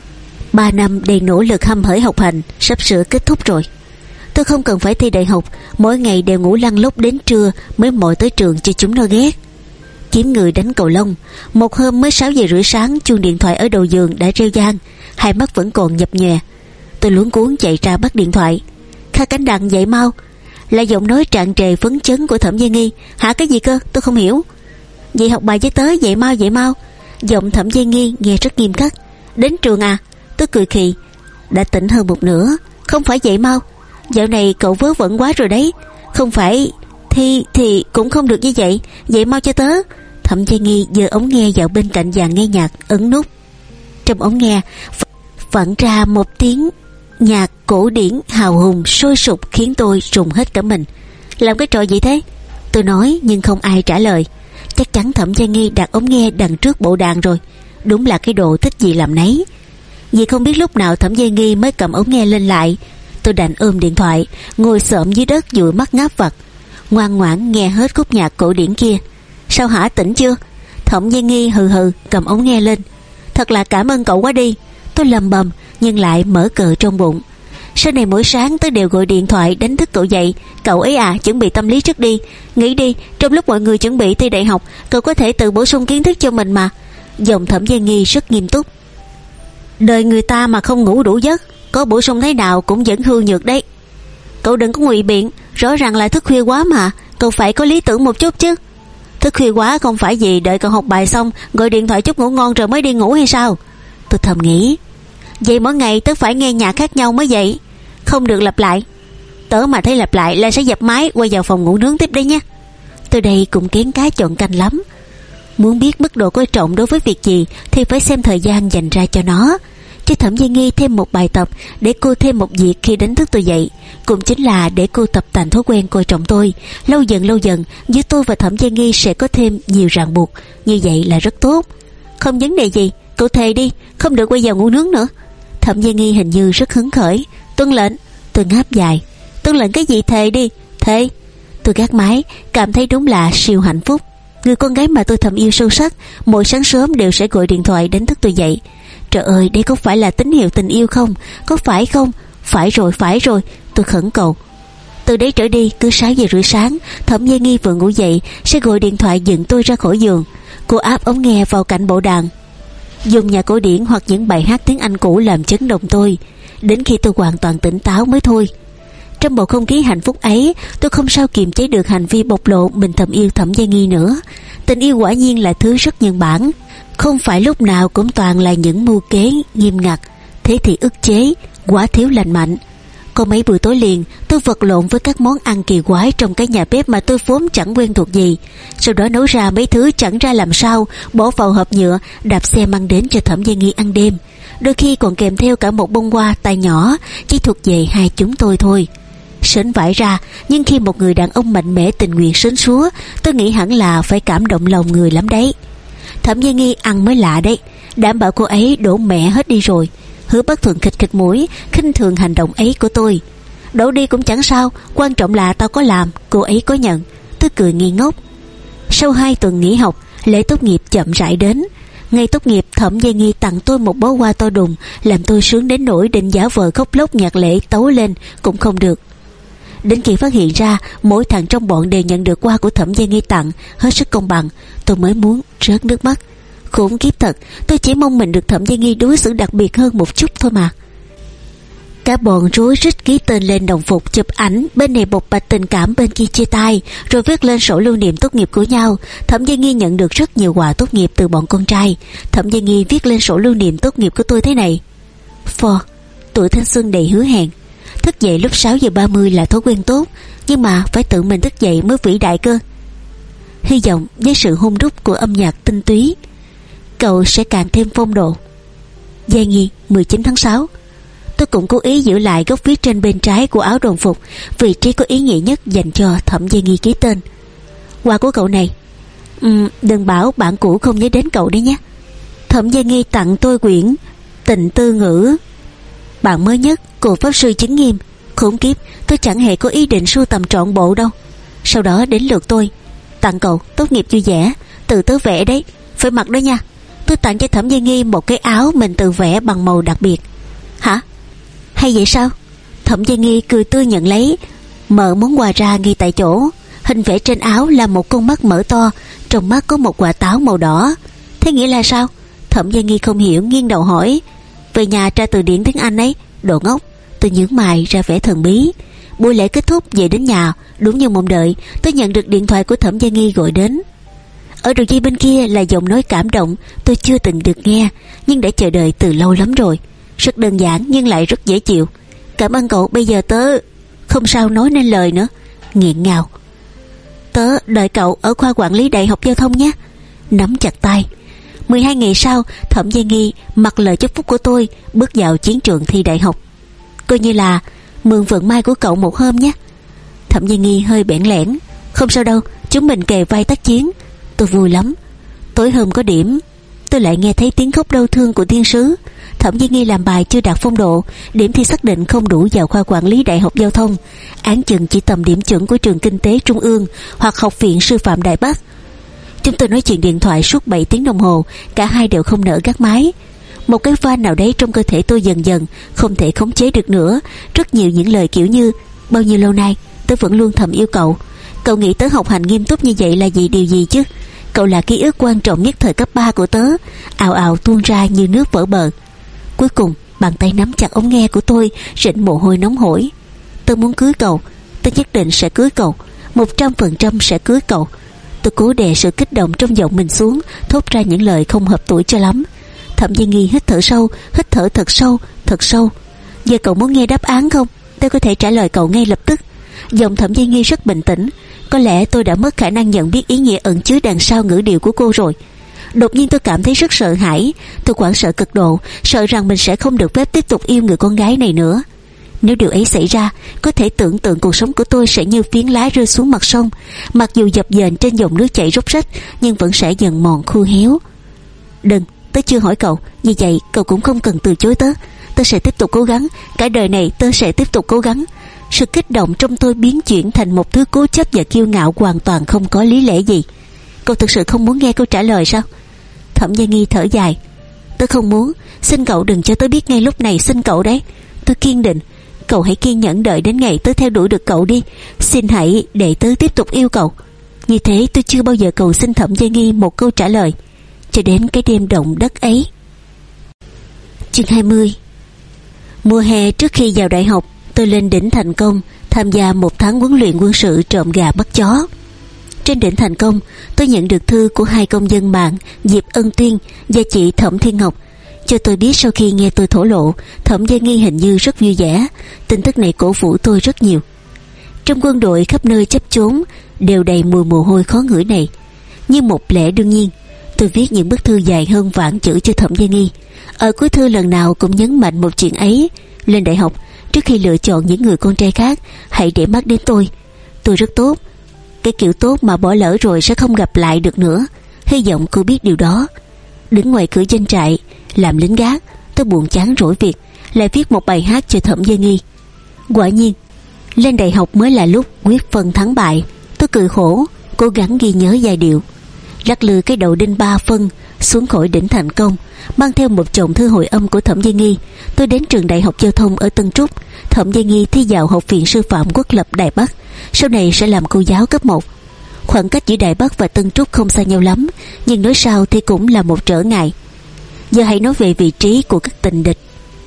Ba năm đầy nỗ lực hăm hở học hành sắp sửa kết thúc rồi. Tôi không cần phải thi đại học, mỗi ngày đều ngủ lăn lóc đến trưa mới mò tới trường cho chúng nó ghét. Kiếm người đánh cầu lông. Một hôm mới sáu giờ rưỡi sáng, chuông điện thoại ở đầu giường đã reo vang, hai mắt vẫn còn nhập nhòe. Tôi luống cuống chạy ra bắt điện thoại. Kha Cánh Đằng dậy mau. Là giọng nói tràn trề phấn chấn của Thẩm Gia Nghi. Hả, cái gì cơ? Tôi không hiểu. Vậy học bài với tớ, dậy mau dậy mau. Giọng Thẩm Gia Nghi nghe rất nghiêm khắc. Đến trường à? Tôi cười khì. Đã tỉnh hơn một nửa. Không phải dậy mau. Dạo này cậu vớ vẩn quá rồi đấy. Không phải thì thì cũng không được như vậy. Dậy mau cho tớ. Thẩm Gia Nghi giơ ống nghe vào bên cạnh dàn nghe nhạc, ấn nút. Trong ống nghe vọng ra một tiếng nhạc cổ điển hào hùng sôi sục khiến tôi rùng hết cả mình. Làm cái trò gì thế? Tôi nói nhưng không ai trả lời. Chắc chắn Thẩm Gia Nghi đặt ống nghe đằng trước bộ đàn rồi. Đúng là cái đồ thích gì làm nấy. Vì không biết lúc nào Thẩm Gia Nghi mới cầm ống nghe lên lại, tôi đành ôm điện thoại, ngồi xổm dưới đất dụi mắt ngáp vật, ngoan ngoãn nghe hết khúc nhạc cổ điển kia. Sao hả, tỉnh chưa? Thẩm Gia Nghi hừ hừ cầm ống nghe lên. Thật là cảm ơn cậu quá đi. Tôi lầm bầm nhưng lại mở cờ trong bụng. Sau này mỗi sáng tôi đều gọi điện thoại đánh thức cậu dậy. Cậu ấy à, chuẩn bị tâm lý trước đi. Nghĩ đi, trong lúc mọi người chuẩn bị thi đại học, cậu có thể tự bổ sung kiến thức cho mình mà. Giọng Thẩm Gia Nghi rất nghiêm túc. Đời người ta mà không ngủ đủ giấc, có bổ sung thế nào cũng vẫn hư nhược đấy. Cậu đừng có ngụy biện, rõ ràng là thức khuya quá mà. Cậu phải có lý tưởng một chút chứ. Thức khuya quá không phải gì đợi cậu học bài xong gọi điện thoại chúc ngủ ngon rồi mới đi ngủ hay sao? Tôi thầm nghĩ. Vậy mỗi ngày tớ phải nghe nhạc khác nhau mới vậy. Không được lặp lại. Tớ mà thấy lặp lại là sẽ dập máy quay vào phòng ngủ nướng tiếp đây nha. Tôi đây cũng kén cá chọn canh lắm. Muốn biết mức độ coi trọng đối với việc gì thì phải xem thời gian dành ra cho nó. Cho Thẩm Gia Nghi thêm một bài tập để cô thêm một việc khi đánh thức tôi dậy, cũng chính là để cô tập thành thói quen coi trọng tôi. Lâu dần lâu dần giữa tôi và Thẩm Gia Nghi sẽ có thêm nhiều ràng buộc. Như vậy là rất tốt. Không vấn đề gì, cậu thề đi, không được quay vào ngủ nướng nữa. Thẩm Gia Nghi hình như rất hứng khởi. Tuân lệnh. Tôi ngáp dài. Tuân lệnh cái gì? Thề đi. Thề. Tôi gác máy, cảm thấy đúng là siêu hạnh phúc. Người con gái mà tôi thầm yêu sâu sắc mỗi sáng sớm đều sẽ gọi điện thoại đánh thức tôi dậy. Trời ơi, đây có phải là tín hiệu tình yêu không? Có phải không? Phải rồi, phải rồi. Tôi khẩn cầu. Từ đấy trở đi, cứ sáu giờ rưỡi sáng, Thẩm Gia Nghi vừa ngủ dậy sẽ gọi điện thoại dựng tôi ra khỏi giường. Cô áp ống nghe vào cạnh bộ đàn, dùng nhạc cổ điển hoặc những bài hát tiếng Anh cũ làm chấn động tôi, đến khi tôi hoàn toàn tỉnh táo mới thôi. Trong bầu không khí hạnh phúc ấy, tôi không sao kiềm chế được hành vi bộc lộ mình thầm yêu Thẩm Gia Nghi nữa. Tình yêu quả nhiên là thứ rất nhân bản, không phải lúc nào cũng toàn là những mưu kế nghiêm ngặt, thế thì ức chế, quá thiếu lành mạnh. Có mấy buổi tối liền, tôi vật lộn với các món ăn kỳ quái trong cái nhà bếp mà tôi vốn chẳng quen thuộc gì. Sau đó nấu ra mấy thứ chẳng ra làm sao, bỏ vào hộp nhựa, đạp xe mang đến cho Thẩm Gia Nghi ăn đêm. Đôi khi còn kèm theo cả một bông hoa tay nhỏ, chỉ thuộc về hai chúng tôi thôi. Sến vải ra, nhưng khi một người đàn ông mạnh mẽ tình nguyện sến súa, tôi nghĩ hẳn là phải cảm động lòng người lắm đấy. Thẩm Gia Nghi ăn mới lạ đấy, đảm bảo cô ấy đổ mẹ hết đi rồi. Hứa Bất Thuần khịt khịt mũi, khinh thường hành động ấy của tôi. Đổ đi cũng chẳng sao, quan trọng là tao có làm, cô ấy có nhận. Tôi cười nghi ngốc. Sau hai tuần nghỉ học, lễ tốt nghiệp chậm rãi đến. Ngày tốt nghiệp, Thẩm Gia Nghi tặng tôi một bó hoa to đùng, làm tôi sướng đến nỗi định giả vờ khóc lóc nhạc lệ tấu lên cũng không được. Đến khi phát hiện ra mỗi thằng trong bọn đều nhận được hoa của Thẩm Gia Nghi tặng hết sức công bằng, tôi mới muốn rớt nước mắt. Khốn kiếp thật, tôi chỉ mong mình được Thẩm Gia Nghi đối xử đặc biệt hơn một chút thôi mà. Cả bọn rối rít ký tên lên đồng phục, chụp ảnh, bên này bộc bạch tình cảm, bên kia chia tay, rồi viết lên sổ lưu niệm tốt nghiệp của nhau. Thẩm Gia Nghi nhận được rất nhiều quà tốt nghiệp từ bọn con trai. Thẩm Gia Nghi viết lên sổ lưu niệm tốt nghiệp của tôi thế này: For, tuổi thanh xuân đầy hứa hẹn. Thức dậy lúc sáu giờ ba mươi là thói quen tốt, nhưng mà phải tự mình thức dậy mới vĩ đại cơ. Hy vọng với sự hôn đúc của âm nhạc tinh túy, cậu sẽ càng thêm phong độ. Gia Nghi, mười chín tháng sáu. Tôi cũng cố ý giữ lại góc viết trên bên trái của áo đồng phục, vị trí có ý nghĩa nhất dành cho Thẩm Gia Nghi ký tên. Quà của cậu này, uhm, đừng bảo bạn cũ không nhớ đến cậu đấy nhé. Thẩm Gia Nghi tặng tôi quyển Tịnh Tư Ngữ bản mới nhất của Pháp Sư Chứng Nghiêm. Khốn kiếp, tôi chẳng hề có ý định sưu tầm trọn bộ đâu. Sau đó đến lượt tôi. Tặng cậu tốt nghiệp vui vẻ, tự tớ vẽ đấy, phải mặc đó nha. Tôi tặng cho Thẩm Gia Nghi một cái áo mình tự vẽ bằng màu đặc biệt. Hả? Hay vậy sao? Thẩm Gia Nghi cười tươi nhận lấy, mở món quà ra ghi tại chỗ. Hình vẽ trên áo là một con mắt mở to, trong mắt có một quả táo màu đỏ. Thế nghĩa là sao? Thẩm Gia Nghi không hiểu, nghiêng đầu hỏi. Về nhà tra từ điển tiếng Anh ấy. Đồ ngốc. Tôi nhướng mày ra vẻ thần bí. Buổi lễ kết thúc, về đến nhà, đúng như mong đợi, tôi nhận được điện thoại của Thẩm Gia Nghi gọi đến. Ở đầu dây bên kia là giọng nói cảm động tôi chưa từng được nghe, nhưng đã chờ đợi từ lâu lắm rồi. Rất đơn giản nhưng lại rất dễ chịu. Cảm ơn cậu, bây giờ tớ không sao nói nên lời nữa. Nghiện ngào. Tớ đợi cậu ở khoa quản lý đại học giao thông nhé. Nắm chặt tay. mười hai ngày sau, Thẩm Gia Nghi mặc lời chúc phúc của tôi, bước vào chiến trường thi đại học. Coi như là mượn vận may của cậu một hôm nhé. Thẩm Gia Nghi hơi bẽn lẽn. Không sao đâu, chúng mình kề vai tác chiến. Tôi vui lắm. Tối hôm có điểm, tôi lại nghe thấy tiếng khóc đau thương của thiên sứ. Thẩm Gia Nghi làm bài chưa đạt phong độ, điểm thi xác định không đủ vào khoa quản lý đại học giao thông, án chừng chỉ tầm điểm chuẩn của trường kinh tế trung ương hoặc học viện sư phạm Đại Bắc. Chúng tôi nói chuyện điện thoại suốt bảy tiếng đồng hồ, cả hai đều không nỡ gác máy. Một cái van nào đấy trong cơ thể tôi dần dần không thể khống chế được nữa. Rất nhiều những lời kiểu như: bao nhiêu lâu nay tớ vẫn luôn thầm yêu cậu. Cậu nghĩ tớ học hành nghiêm túc như vậy là vì điều gì chứ? Cậu là ký ức quan trọng nhất thời cấp ba của tớ, ào ào tuôn ra như nước vỡ bờ. Cuối cùng bàn tay nắm chặt ống nghe của tôi, rịn mồ hôi nóng hổi. Tớ muốn cưới cậu, tớ nhất định sẽ cưới cậu, một trăm phần trăm sẽ cưới cậu. Tôi cố đè sự kích động trong giọng mình xuống, thốt ra những lời không hợp tuổi cho lắm. Thẩm Gia Nghi hít thở sâu, hít thở thật sâu, thật sâu. Giờ cậu muốn nghe đáp án không? Tôi có thể trả lời cậu ngay lập tức. Giọng Thẩm Gia Nghi rất bình tĩnh. Có lẽ tôi đã mất khả năng nhận biết ý nghĩa ẩn chứa đằng sau ngữ điệu của cô rồi. Đột nhiên tôi cảm thấy rất sợ hãi. Tôi hoảng sợ cực độ, sợ rằng mình sẽ không được phép tiếp tục yêu người con gái này nữa. Nếu điều ấy xảy ra, có thể tưởng tượng cuộc sống của tôi sẽ như phiến lá rơi xuống mặt sông, mặc dù dập dềnh trên dòng nước chảy róc rách, nhưng vẫn sẽ dần mòn khô héo. Đừng, tớ chưa hỏi cậu, như vậy cậu cũng không cần từ chối tớ. Tớ sẽ tiếp tục cố gắng, cả đời này tớ sẽ tiếp tục cố gắng. Sự kích động trong tôi biến chuyển thành một thứ cố chấp và kiêu ngạo hoàn toàn không có lý lẽ gì. Cậu thực sự không muốn nghe câu trả lời sao? Thẩm Gia Nghi thở dài. Tớ không muốn, xin cậu đừng cho tớ biết ngay lúc này, xin cậu đấy. Tớ kiên định, cậu hãy kiên nhẫn đợi đến ngày tớ theo đuổi được cậu đi. Xin hãy để tớ tiếp tục yêu cậu. Như thế tôi chưa bao giờ cầu xin Thẩm Gia Nghi một câu trả lời, cho đến cái đêm động đất ấy. Chương hai mươi. Mùa hè trước khi vào đại học, tôi lên đỉnh Thành Công tham gia một tháng huấn luyện quân sự trộm gà bắt chó. Trên đỉnh Thành Công, tôi nhận được thư của hai công dân bạn Diệp Ân Tuyên và chị Thẩm Thiên Ngọc, cho tôi biết sau khi nghe tôi thổ lộ, Thẩm Gia Nghi hình như rất vui vẻ. Tin tức này cổ vũ tôi rất nhiều. Trong quân đội khắp nơi chấp chốn đều đầy mùi mồ hôi khó ngửi này. Như một lẽ đương nhiên, tôi viết những bức thư dài hơn vạn chữ cho Thẩm Gia Nghi. Ở cuối thư lần nào cũng nhấn mạnh một chuyện ấy: lên đại học, trước khi lựa chọn những người con trai khác, hãy để mắt đến tôi. Tôi rất tốt, cái kiểu tốt mà bỏ lỡ rồi sẽ không gặp lại được nữa. Hy vọng cô biết điều đó. Đứng ngoài cửa doanh trại làm lính gác, tôi buồn chán rỗi việc, lại viết một bài hát cho Thẩm Gia Nghi. Quả nhiên, lên đại học mới là lúc quyết phân thắng bại. Tôi cười khổ, cố gắng ghi nhớ giai điệu. Lắc lư cái đầu đinh ba phân, xuống khỏi đỉnh Thành Công, mang theo một chồng thư hồi âm của Thẩm Dây Nghi. Tôi đến trường Đại học Giao thông ở Tân Trúc. Thẩm Dây Nghi thi vào Học viện Sư phạm Quốc lập Đài Bắc, sau này sẽ làm cô giáo cấp một. Khoảng cách giữa Đài Bắc và Tân Trúc không xa nhau lắm, nhưng nói sao thì cũng là một trở ngại. Giờ hãy nói về vị trí của các tình địch.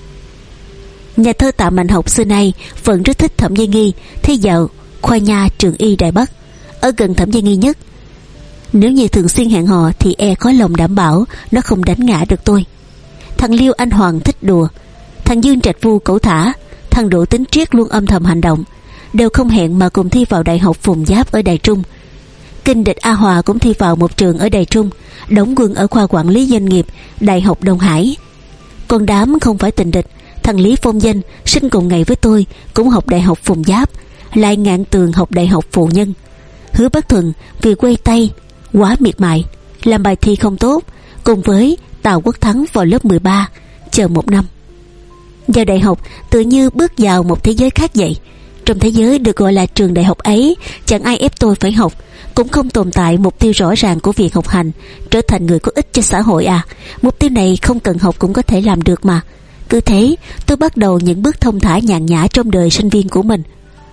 Nhà thơ Tạ Mạnh Học xưa nay vẫn rất thích Thẩm Dây Nghi, thi vào khoa nha trường y Đài Bắc, ở gần Thẩm Dây Nghi nhất. Nếu như thường xuyên hẹn hò thì e khó lòng đảm bảo nó không đánh ngã được tôi. Thằng Liêu Anh Hoàng thích đùa, thằng Dương Trạch Vu cẩu thả, thằng Đỗ Tính Triết luôn âm thầm hành động, đều không hẹn mà cùng thi vào Đại học Phùng Giáp ở Đài Trung. Kinh địch A Hòa cũng thi vào một trường ở Đài Trung, đóng quân ở khoa quản lý doanh nghiệp Đại học Đông Hải. Còn đám không phải tình địch, thằng Lý Phong Danh sinh cùng ngày với tôi, cũng học Đại học Phùng Giáp, lại ngạn tường học Đại học Phụ Nhân. Hứa Bắc Thuần vì quê Tây quá miệt mài, làm bài thi không tốt, cùng với Tào Quốc Thắng vào lớp mười ba, chờ một năm. Vào đại học tự như bước vào một thế giới khác vậy. Trong thế giới được gọi là trường đại học ấy, chẳng ai ép tôi phải học, cũng không tồn tại mục tiêu rõ ràng của việc học hành, trở thành người có ích cho xã hội à. Mục tiêu này không cần học cũng có thể làm được mà. Cứ thế tôi bắt đầu những bước thông thả nhàn nhã trong đời sinh viên của mình.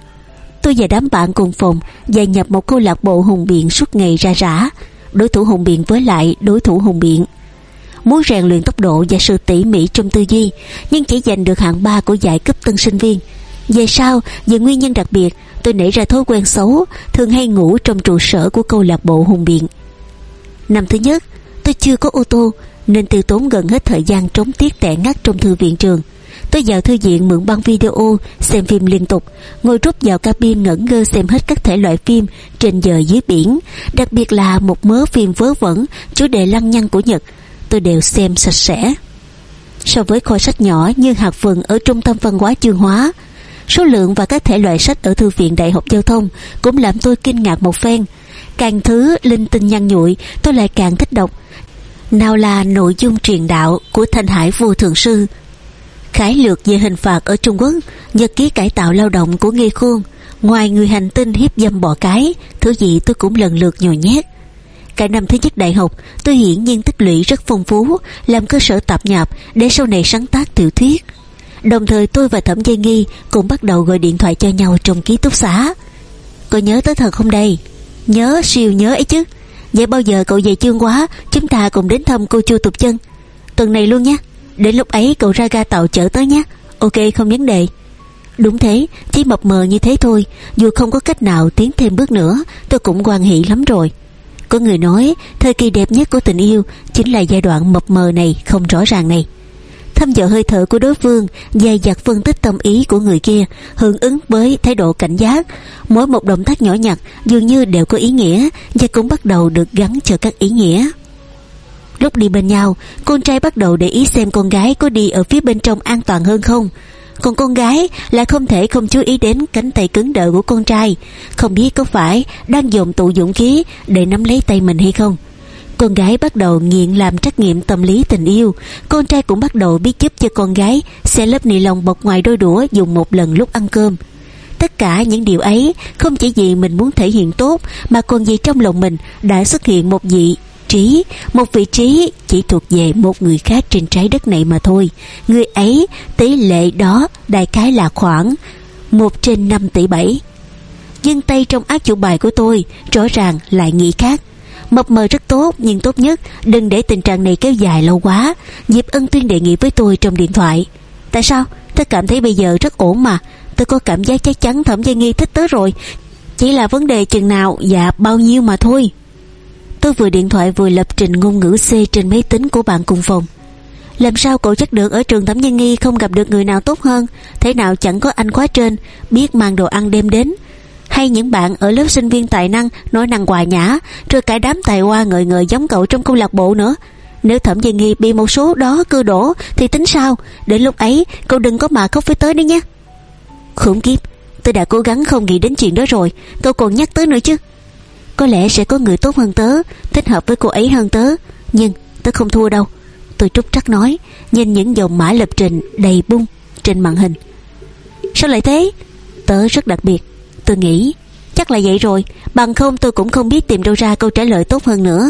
Tôi và đám bạn cùng phòng gia nhập một câu lạc bộ hùng biện suốt ngày ra rã, đối thủ hùng biện với lại đối thủ hùng biện. Muốn rèn luyện tốc độ và sự tỉ mỉ trong tư duy, nhưng chỉ giành được hạng ba của giải cấp tân sinh viên. Về sau, vì nguyên nhân đặc biệt, tôi nảy ra thói quen xấu, thường hay ngủ trong trụ sở của câu lạc bộ hùng biện. Năm thứ nhất, tôi chưa có ô tô nên tiêu tốn gần hết thời gian trống tiết tẻ ngắt trong thư viện trường. Tôi vào thư viện mượn băng video, xem phim liên tục, ngồi rút vào cabin ngẩn ngơ xem hết các thể loại phim trên giờ dưới biển, đặc biệt là một mớ phim vớ vẩn chủ đề lăng nhăng của Nhật, tôi đều xem sạch sẽ. So với kho sách nhỏ như hạt vừng ở Trung tâm Văn hóa Chương Hóa, số lượng và các thể loại sách ở Thư viện Đại học Giao thông cũng làm tôi kinh ngạc một phen. Càng thứ linh tinh nhăn nhụi, tôi lại càng thích đọc. Nào là Nội dung truyền đạo của Thanh Hải Vô Thượng Sư, khải lược về hình phạt ở Trung Quốc, nhật ký cải tạo lao động của Nghê Khuôn. Ngoài Người hành tinh hiếp dâm bò cái, thứ gì tôi cũng lần lượt nhồi nhét. Cả năm thứ nhất đại học, tôi hiển nhiên tích lũy rất phong phú, làm cơ sở tạp nhạp để sau này sáng tác tiểu thuyết. Đồng thời tôi và Thẩm Dây Nghi cũng bắt đầu gọi điện thoại cho nhau trong ký túc xá. Cậu nhớ tới thật không đây? Nhớ, siêu nhớ ấy chứ. Vậy bao giờ cậu về Chương Hóa, chúng ta cùng đến thăm cô Chu Tục Chân. Tuần này luôn nhé. Đến lúc ấy cậu ra ga tàu chở tới nhé. Ok, không vấn đề. Đúng thế, chỉ mập mờ như thế thôi. Dù không có cách nào tiến thêm bước nữa, tôi cũng hoan hỷ lắm rồi. Có người nói thời kỳ đẹp nhất của tình yêu chính là giai đoạn mập mờ này, không rõ ràng này. Thăm dò hơi thở của đối phương, dày dặt phân tích tâm ý của người kia, hưởng ứng với thái độ cảnh giác. Mỗi một động tác nhỏ nhặt dường như đều có ý nghĩa, và cũng bắt đầu được gắn cho các ý nghĩa. Lúc đi bên nhau, con trai bắt đầu để ý xem con gái có đi ở phía bên trong an toàn hơn không. Còn con gái lại không thể không chú ý đến cánh tay cứng đờ của con trai, không biết có phải đang dồn tụ dũng khí để nắm lấy tay mình hay không. Con gái bắt đầu nghiện làm trắc nghiệm tâm lý tình yêu. Con trai cũng bắt đầu biết giúp cho con gái xẻ lớp ni lông bọc ngoài đôi đũa dùng một lần lúc ăn cơm. Tất cả những điều ấy không chỉ vì mình muốn thể hiện tốt, mà còn vì trong lòng mình đã xuất hiện một vị trí, một vị trí chỉ thuộc về một người khác trên trái đất này mà thôi. Người ấy tỷ lệ đó đại khái là khoảng một trên năm tỷ bảy. Nhưng tay trong ác chủ bài của tôi rõ ràng lại nghĩ khác. Mập mờ rất tốt, nhưng tốt nhất đừng để tình trạng này kéo dài lâu quá. Diệp Ân Tuyên đề nghị với tôi trong điện thoại. Tại sao? Tôi cảm thấy bây giờ rất ổn mà. Tôi có cảm giác chắc chắn Thẩm Dây Nghi thích tới rồi, chỉ là vấn đề chừng nào và bao nhiêu mà thôi. Tôi vừa điện thoại vừa lập trình ngôn ngữ C trên máy tính của bạn cùng phòng. Làm sao cậu chắc được ở trường Thẩm Dây Nghi không gặp được người nào tốt hơn? Thế nào chẳng có anh khóa trên biết mang đồ ăn đem đến, hay những bạn ở lớp sinh viên tài năng nói năng hòa nhã, rồi cả đám tài hoa ngời ngời giống cậu trong câu lạc bộ nữa. Nếu Thẩm Dây Nghi bị một số đó cưa đổ thì tính sao? Đến lúc ấy cậu đừng có mà khóc với tới đấy nhé. Khủng khiếp, tôi đã cố gắng không nghĩ đến chuyện đó rồi, cậu còn nhắc tới nữa chứ. Có lẽ sẽ có người tốt hơn tớ, thích hợp với cô ấy hơn tớ, nhưng tớ không thua đâu, tôi trúc trắc nói, nhìn những dòng mã lập trình đầy bung trên màn hình. Sao lại thế? Tớ rất đặc biệt, tôi nghĩ. Chắc là vậy rồi, bằng không tôi cũng không biết tìm đâu ra câu trả lời tốt hơn nữa.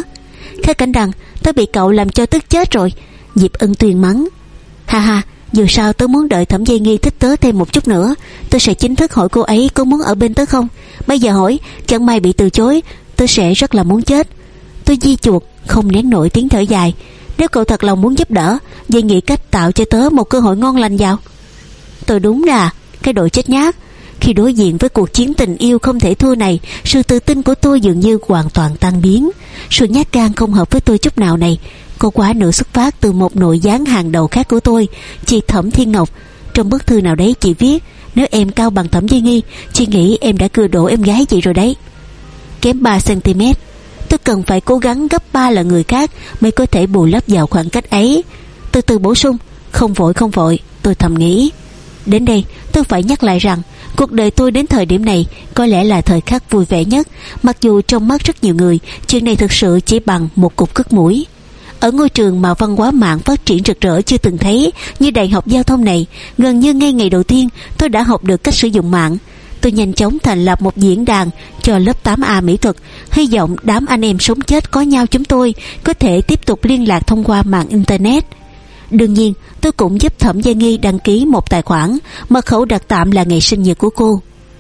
Khá Cảnh Đằng, tớ bị cậu làm cho tức chết rồi. Diệp Ân Tuyền mắng. Ha ha, dù sao tớ muốn đợi Thẩm Giai Nghi thích tớ thêm một chút nữa, tớ sẽ chính thức hỏi cô ấy có muốn ở bên tớ không. Bây giờ hỏi, chẳng may bị từ chối, tớ sẽ rất là muốn chết. Tôi di chuột, không nén nổi tiếng thở dài. Nếu cậu thật lòng muốn giúp đỡ, vậy nghĩ cách tạo cho tớ một cơ hội ngon lành vào. Tôi đúng là cái đồ chết nhát. Khi đối diện với cuộc chiến tình yêu không thể thua này, sự tự tin của tôi dường như hoàn toàn tan biến. Sự nhát gan không hợp với tôi chút nào này có quá nửa xuất phát từ một nội gián hàng đầu khác của tôi, chị Thẩm Thiên Ngọc. Trong bức thư nào đấy chị viết, nếu em cao bằng Thẩm Giai Nghi, chị nghĩ em đã cưa đổ em gái chị rồi đấy. Kém ba xăng-ti-mét, tôi cần phải cố gắng gấp ba lần người khác mới có thể bù lấp vào khoảng cách ấy. Từ từ bổ sung, không vội không vội, tôi thầm nghĩ. Đến đây tôi phải nhắc lại rằng cuộc đời tôi đến thời điểm này có lẽ là thời khắc vui vẻ nhất, mặc dù trong mắt rất nhiều người chuyện này thực sự chỉ bằng một cục cứt mũi. Ở ngôi trường mà văn hóa mạng phát triển rực rỡ chưa từng thấy như Đại học Giao thông này, gần như ngay ngày đầu tiên tôi đã học được cách sử dụng mạng. Tôi nhanh chóng thành lập một diễn đàn cho lớp tám A mỹ thuật, hy vọng đám anh em sống chết có nhau chúng tôi có thể tiếp tục liên lạc thông qua mạng internet. Đương nhiên tôi cũng giúp Thẩm Giai Nghi đăng ký một tài khoản, mật khẩu đặt tạm là ngày sinh nhật của cô.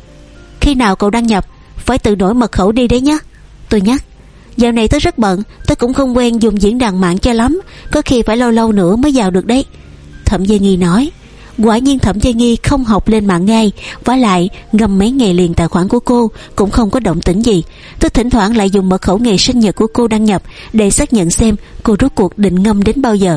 Khi nào cậu đăng nhập phải tự đổi mật khẩu đi đấy nhé, tôi nhắc. Dạo này tôi rất bận, tôi cũng không quen dùng diễn đàn mạng cho lắm, có khi phải lâu lâu nữa mới vào được đấy, Thẩm Giai Nghi nói. Quả nhiên Thẩm Giai Nghi không học lên mạng ngay, vả lại ngâm mấy ngày liền tài khoản của cô cũng không có động tĩnh gì. Tôi thỉnh thoảng lại dùng mật khẩu ngày sinh nhật của cô đăng nhập để xác nhận xem cô rốt cuộc định ngâm đến bao giờ.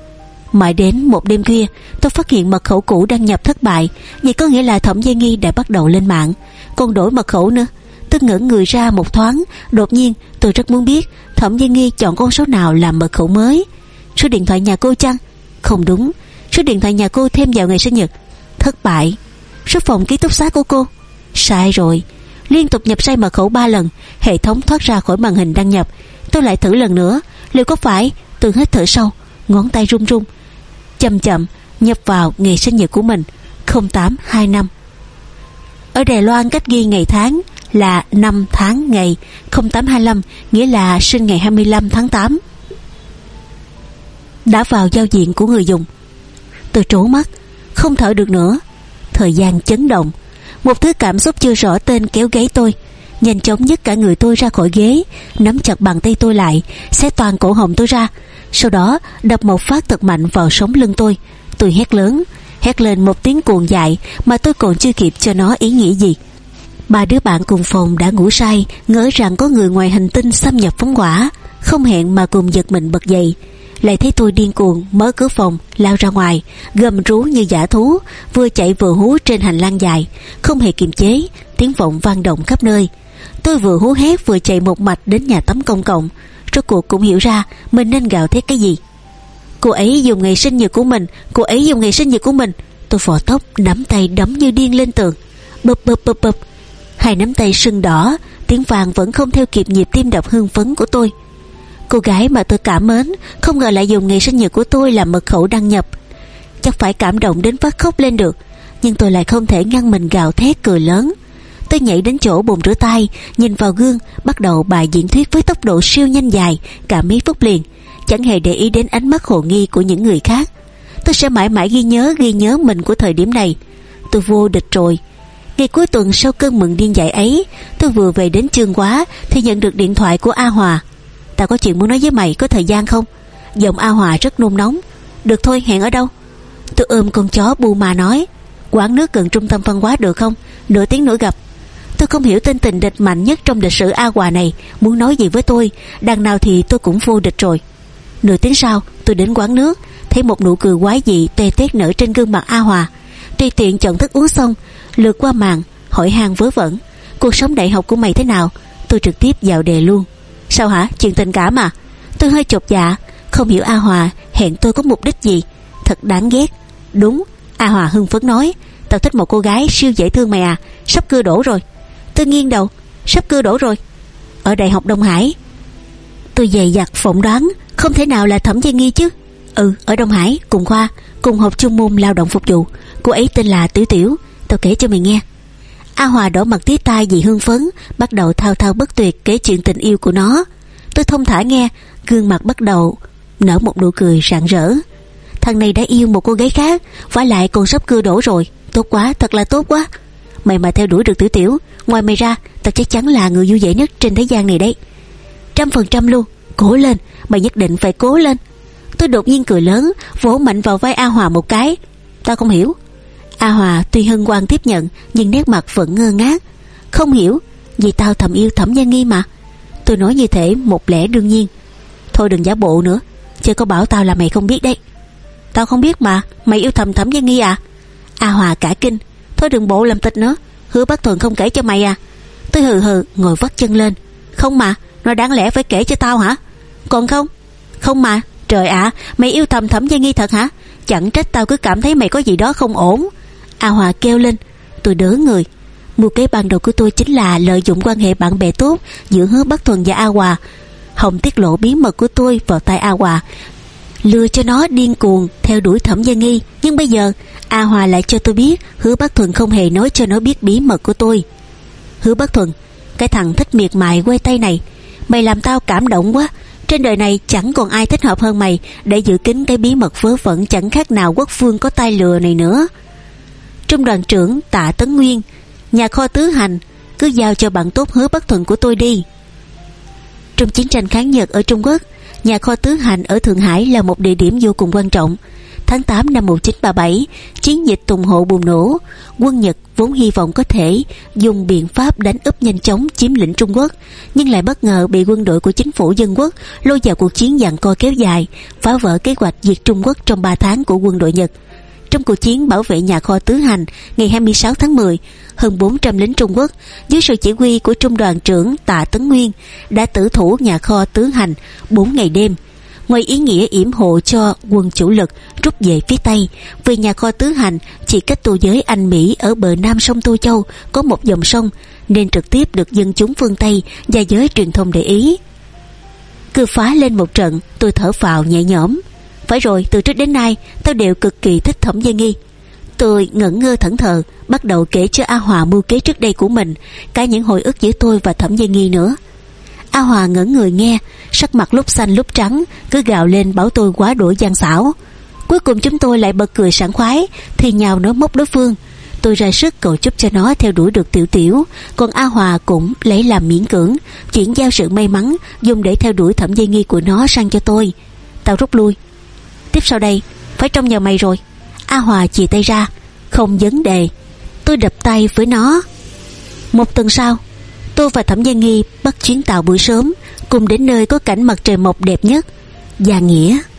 Mãi đến một đêm khuya tôi phát hiện mật khẩu cũ đăng nhập thất bại. Vậy có nghĩa là Thẩm Giai Nghi đã bắt đầu lên mạng, còn đổi mật khẩu nữa. Tôi ngẩn người ra một thoáng. Đột nhiên tôi rất muốn biết Thẩm Giai Nghi chọn con số nào làm mật khẩu mới. Số điện thoại nhà cô chăng? Không đúng, số điện thoại nhà cô thêm vào ngày sinh nhật. Thất bại. Số phòng ký túc xá của cô? Sai rồi. Liên tục nhập sai mật khẩu ba lần, hệ thống thoát ra khỏi màn hình đăng nhập. Tôi lại thử lần nữa, liệu có phải? Tôi hít thở sâu, ngón tay run run, chậm chậm nhập vào ngày sinh nhật của mình, không tám hai năm. Ở Đài Loan cách ghi ngày tháng là năm tháng ngày, không tám hai lăm nghĩa là sinh ngày hai mươi lăm tháng tám. Đã vào giao diện của người dùng. Tôi trố mắt, không thở được nữa. Thời gian chấn động, một thứ cảm xúc chưa rõ tên kéo gáy tôi. Nhanh chóng nhấc cả người tôi ra khỏi ghế, nắm chặt bàn tay tôi lại, xé toàn cổ họng tôi ra, sau đó đập một phát thật mạnh vào sống lưng tôi. Tôi hét lớn, hét lên một tiếng cuồng dại mà tôi còn chưa kịp cho nó ý nghĩa gì. Ba đứa bạn cùng phòng đã ngủ say, ngỡ rằng có người ngoài hành tinh xâm nhập phóng hỏa, không hẹn mà cùng giật mình bật dậy. Lại thấy tôi điên cuồng mở cửa phòng lao ra ngoài, gầm rú như dã thú, vừa chạy vừa hú trên hành lang dài, không hề kiềm chế, tiếng vọng vang động khắp nơi. Tôi vừa hú hét vừa chạy một mạch đến nhà tắm công cộng. Rốt cuộc cũng hiểu ra mình nên gào thét cái gì. Cô ấy dùng ngày sinh nhật của mình, cô ấy dùng ngày sinh nhật của mình. Tôi phò tóc, nắm tay đấm như điên lên tường. Bụp bụp bụp bụp. Hai nắm tay sưng đỏ, tiếng vàng vẫn không theo kịp nhịp tim đập hưng phấn của tôi. Cô gái mà tôi cảm mến không ngờ lại dùng ngày sinh nhật của tôi làm mật khẩu đăng nhập. Chắc phải cảm động đến phát khóc lên được, nhưng tôi lại không thể ngăn mình gào thét cười lớn. Tôi nhảy đến chỗ bồn rửa tay, nhìn vào gương, bắt đầu bài diễn thuyết với tốc độ siêu nhanh dài cả mấy phút liền, chẳng hề để ý đến ánh mắt hồ nghi của những người khác. Tôi sẽ mãi mãi ghi nhớ ghi nhớ mình của thời điểm này. Tôi vô địch rồi. Ngày cuối tuần sau cơn mừng điên dại ấy, tôi vừa về đến Chương Hóa thì nhận được điện thoại của A Hòa. Tao có chuyện muốn nói với mày, có thời gian không? Giọng A Hòa rất nôn nóng. Được thôi, hẹn ở đâu? Tôi ôm con chó bu mà nói, quán nước gần trung tâm văn hóa được không? Nửa tiếng nữa gặp. Tôi không hiểu tên tình địch mạnh nhất trong lịch sử A Hòa này muốn nói gì với tôi, đằng nào thì tôi cũng vô địch rồi. Nửa tiếng sau tôi đến quán nước, thấy một nụ cười quái dị tê tét nở trên gương mặt A Hòa. Tùy tiện chọn thức uống xong, lượt qua màn hỏi han vớ vẩn, cuộc sống đại học của mày thế nào? Tôi trực tiếp vào đề luôn. Sao hả, chuyện tình cảm à? Tôi hơi chột dạ, không hiểu A Hòa hẹn tôi có mục đích gì. Thật đáng ghét. Đúng, A Hòa hưng phấn nói, tao thích một cô gái siêu dễ thương mày à, sắp cưa đổ rồi. Tôi nghiêng đầu, sắp cưa đổ rồi? Ở Đại học Đông Hải. Tôi dày dặt phỏng đoán, không thể nào là Thẩm Giai Nghi chứ. Ừ, ở Đông Hải, cùng khoa, cùng học chung môn lao động phục vụ. Cô ấy tên là Tiểu Tiểu, tao kể cho mày nghe. A Hòa đỏ mặt tía tai vì hưng phấn, bắt đầu thao thao bất tuyệt kể chuyện tình yêu của nó. Tôi thông thả nghe, gương mặt bắt đầu nở một nụ cười rạng rỡ. Thằng này đã yêu một cô gái khác, vả lại còn sắp cưa đổ rồi. Tốt quá, thật là tốt quá. Mày mà theo đuổi được Tiểu Tiểu, ngoài mày ra tao chắc chắn là người vui vẻ nhất trên thế gian này đấy. Trăm phần trăm luôn. Cố lên, mày nhất định phải cố lên. Tôi đột nhiên cười lớn, vỗ mạnh vào vai A Hòa một cái. Tao không hiểu. A Hòa tuy hân hoan tiếp nhận, nhưng nét mặt vẫn ngơ ngác. Không hiểu? Vì tao thầm yêu Thẩm Gia Nghi mà. Tôi nói như thể một lẽ đương nhiên. Thôi đừng giả bộ nữa, chứ có bảo tao là mày không biết đấy. Tao không biết mà, mày yêu thầm Thẩm Gia Nghi à? A Hòa cả kinh. Thôi đừng bộ làm tịch nữa, Hứa Bắc Thuần không kể cho mày à? Tôi hừ hừ ngồi vắt chân lên. Không mà, nó đáng lẽ phải kể cho tao hả? Còn không? Không mà. Trời ạ, à, mày yêu thầm Thẩm Gia Nghi thật hả? Chẳng trách tao cứ cảm thấy mày có gì đó không ổn. A Hòa kêu lên. Tôi đỡ người. Mưu kế ban đầu của tôi chính là lợi dụng quan hệ bạn bè tốt giữa Hứa Bắc Thuần và A Hòa, hòng tiết lộ bí mật của tôi vào tai A Hòa, lừa cho nó điên cuồng theo đuổi Thẩm Gia Nghi. Nhưng bây giờ A Hòa lại cho tôi biết Hứa Bắc Thuần không hề nói cho nó biết bí mật của tôi. Hứa Bắc Thuần, cái thằng thích miệt mài quay tay này, mày làm tao cảm động quá. Trên đời này chẳng còn ai thích hợp hơn mày để giữ kín cái bí mật vớ vẩn chẳng khác nào quốc phương có tay lừa này nữa. Trung đoàn trưởng Tạ Tấn Nguyên, nhà kho tứ hành, cứ giao cho bạn tốt Hứa Bắc Thuần của tôi đi. Trong chiến tranh kháng Nhật ở Trung Quốc, nhà kho tứ hành ở Thượng Hải là một địa điểm vô cùng quan trọng. Tháng tám năm một nghìn chín trăm ba mươi bảy, chiến dịch Tùng Hộ bùng nổ. Quân Nhật vốn hy vọng có thể dùng biện pháp đánh úp nhanh chóng chiếm lĩnh Trung Quốc, nhưng lại bất ngờ bị quân đội của chính phủ dân quốc lôi vào cuộc chiến giằng co kéo dài, phá vỡ kế hoạch diệt Trung Quốc trong ba tháng của quân đội Nhật. Trong cuộc chiến bảo vệ nhà kho tứ hành ngày hai mươi sáu tháng mười, hơn bốn trăm lính Trung Quốc dưới sự chỉ huy của Trung đoàn trưởng Tạ Tấn Nguyên đã tử thủ nhà kho tứ hành bốn ngày đêm. Ngoài ý nghĩa yểm hộ cho quân chủ lực rút về phía Tây, vì nhà kho tứ hành chỉ cách tu giới Anh Mỹ ở bờ nam sông Tô Châu có một dòng sông, nên trực tiếp được dân chúng phương Tây và giới truyền thông để ý. Cứ phá lên một trận, tôi thở phào nhẹ nhõm. Phải rồi, từ trước đến nay tao đều cực kỳ thích Thẩm Gia Nghi. Tôi ngẩn ngơ thẫn thờ, bắt đầu kể cho A Hòa mưu kế trước đây của mình, cả những hồi ức giữa tôi và Thẩm Gia Nghi nữa. A Hòa ngẩn người nghe, sắc mặt lúc xanh lúc trắng, cứ gào lên bảo tôi quá đỗi gian xảo. Cuối cùng chúng tôi lại bật cười sảng khoái, thì nhào nói móc đối phương. Tôi ra sức cầu chúc cho nó theo đuổi được Tiểu Tiểu, còn A Hòa cũng lấy làm miễn cưỡng, chuyển giao sự may mắn dùng để theo đuổi Thẩm Gia Nghi của nó sang cho tôi. Tao rút lui. Tiếp sau đây phải trông nhờ mày rồi. A Hòa chìa tay ra. Không vấn đề. Tôi đập tay với nó. Một tuần sau, tôi và Thẩm Gia Nghi bắt chuyến tàu buổi sớm, cùng đến nơi có cảnh mặt trời mọc đẹp nhất, Gia Nghĩa.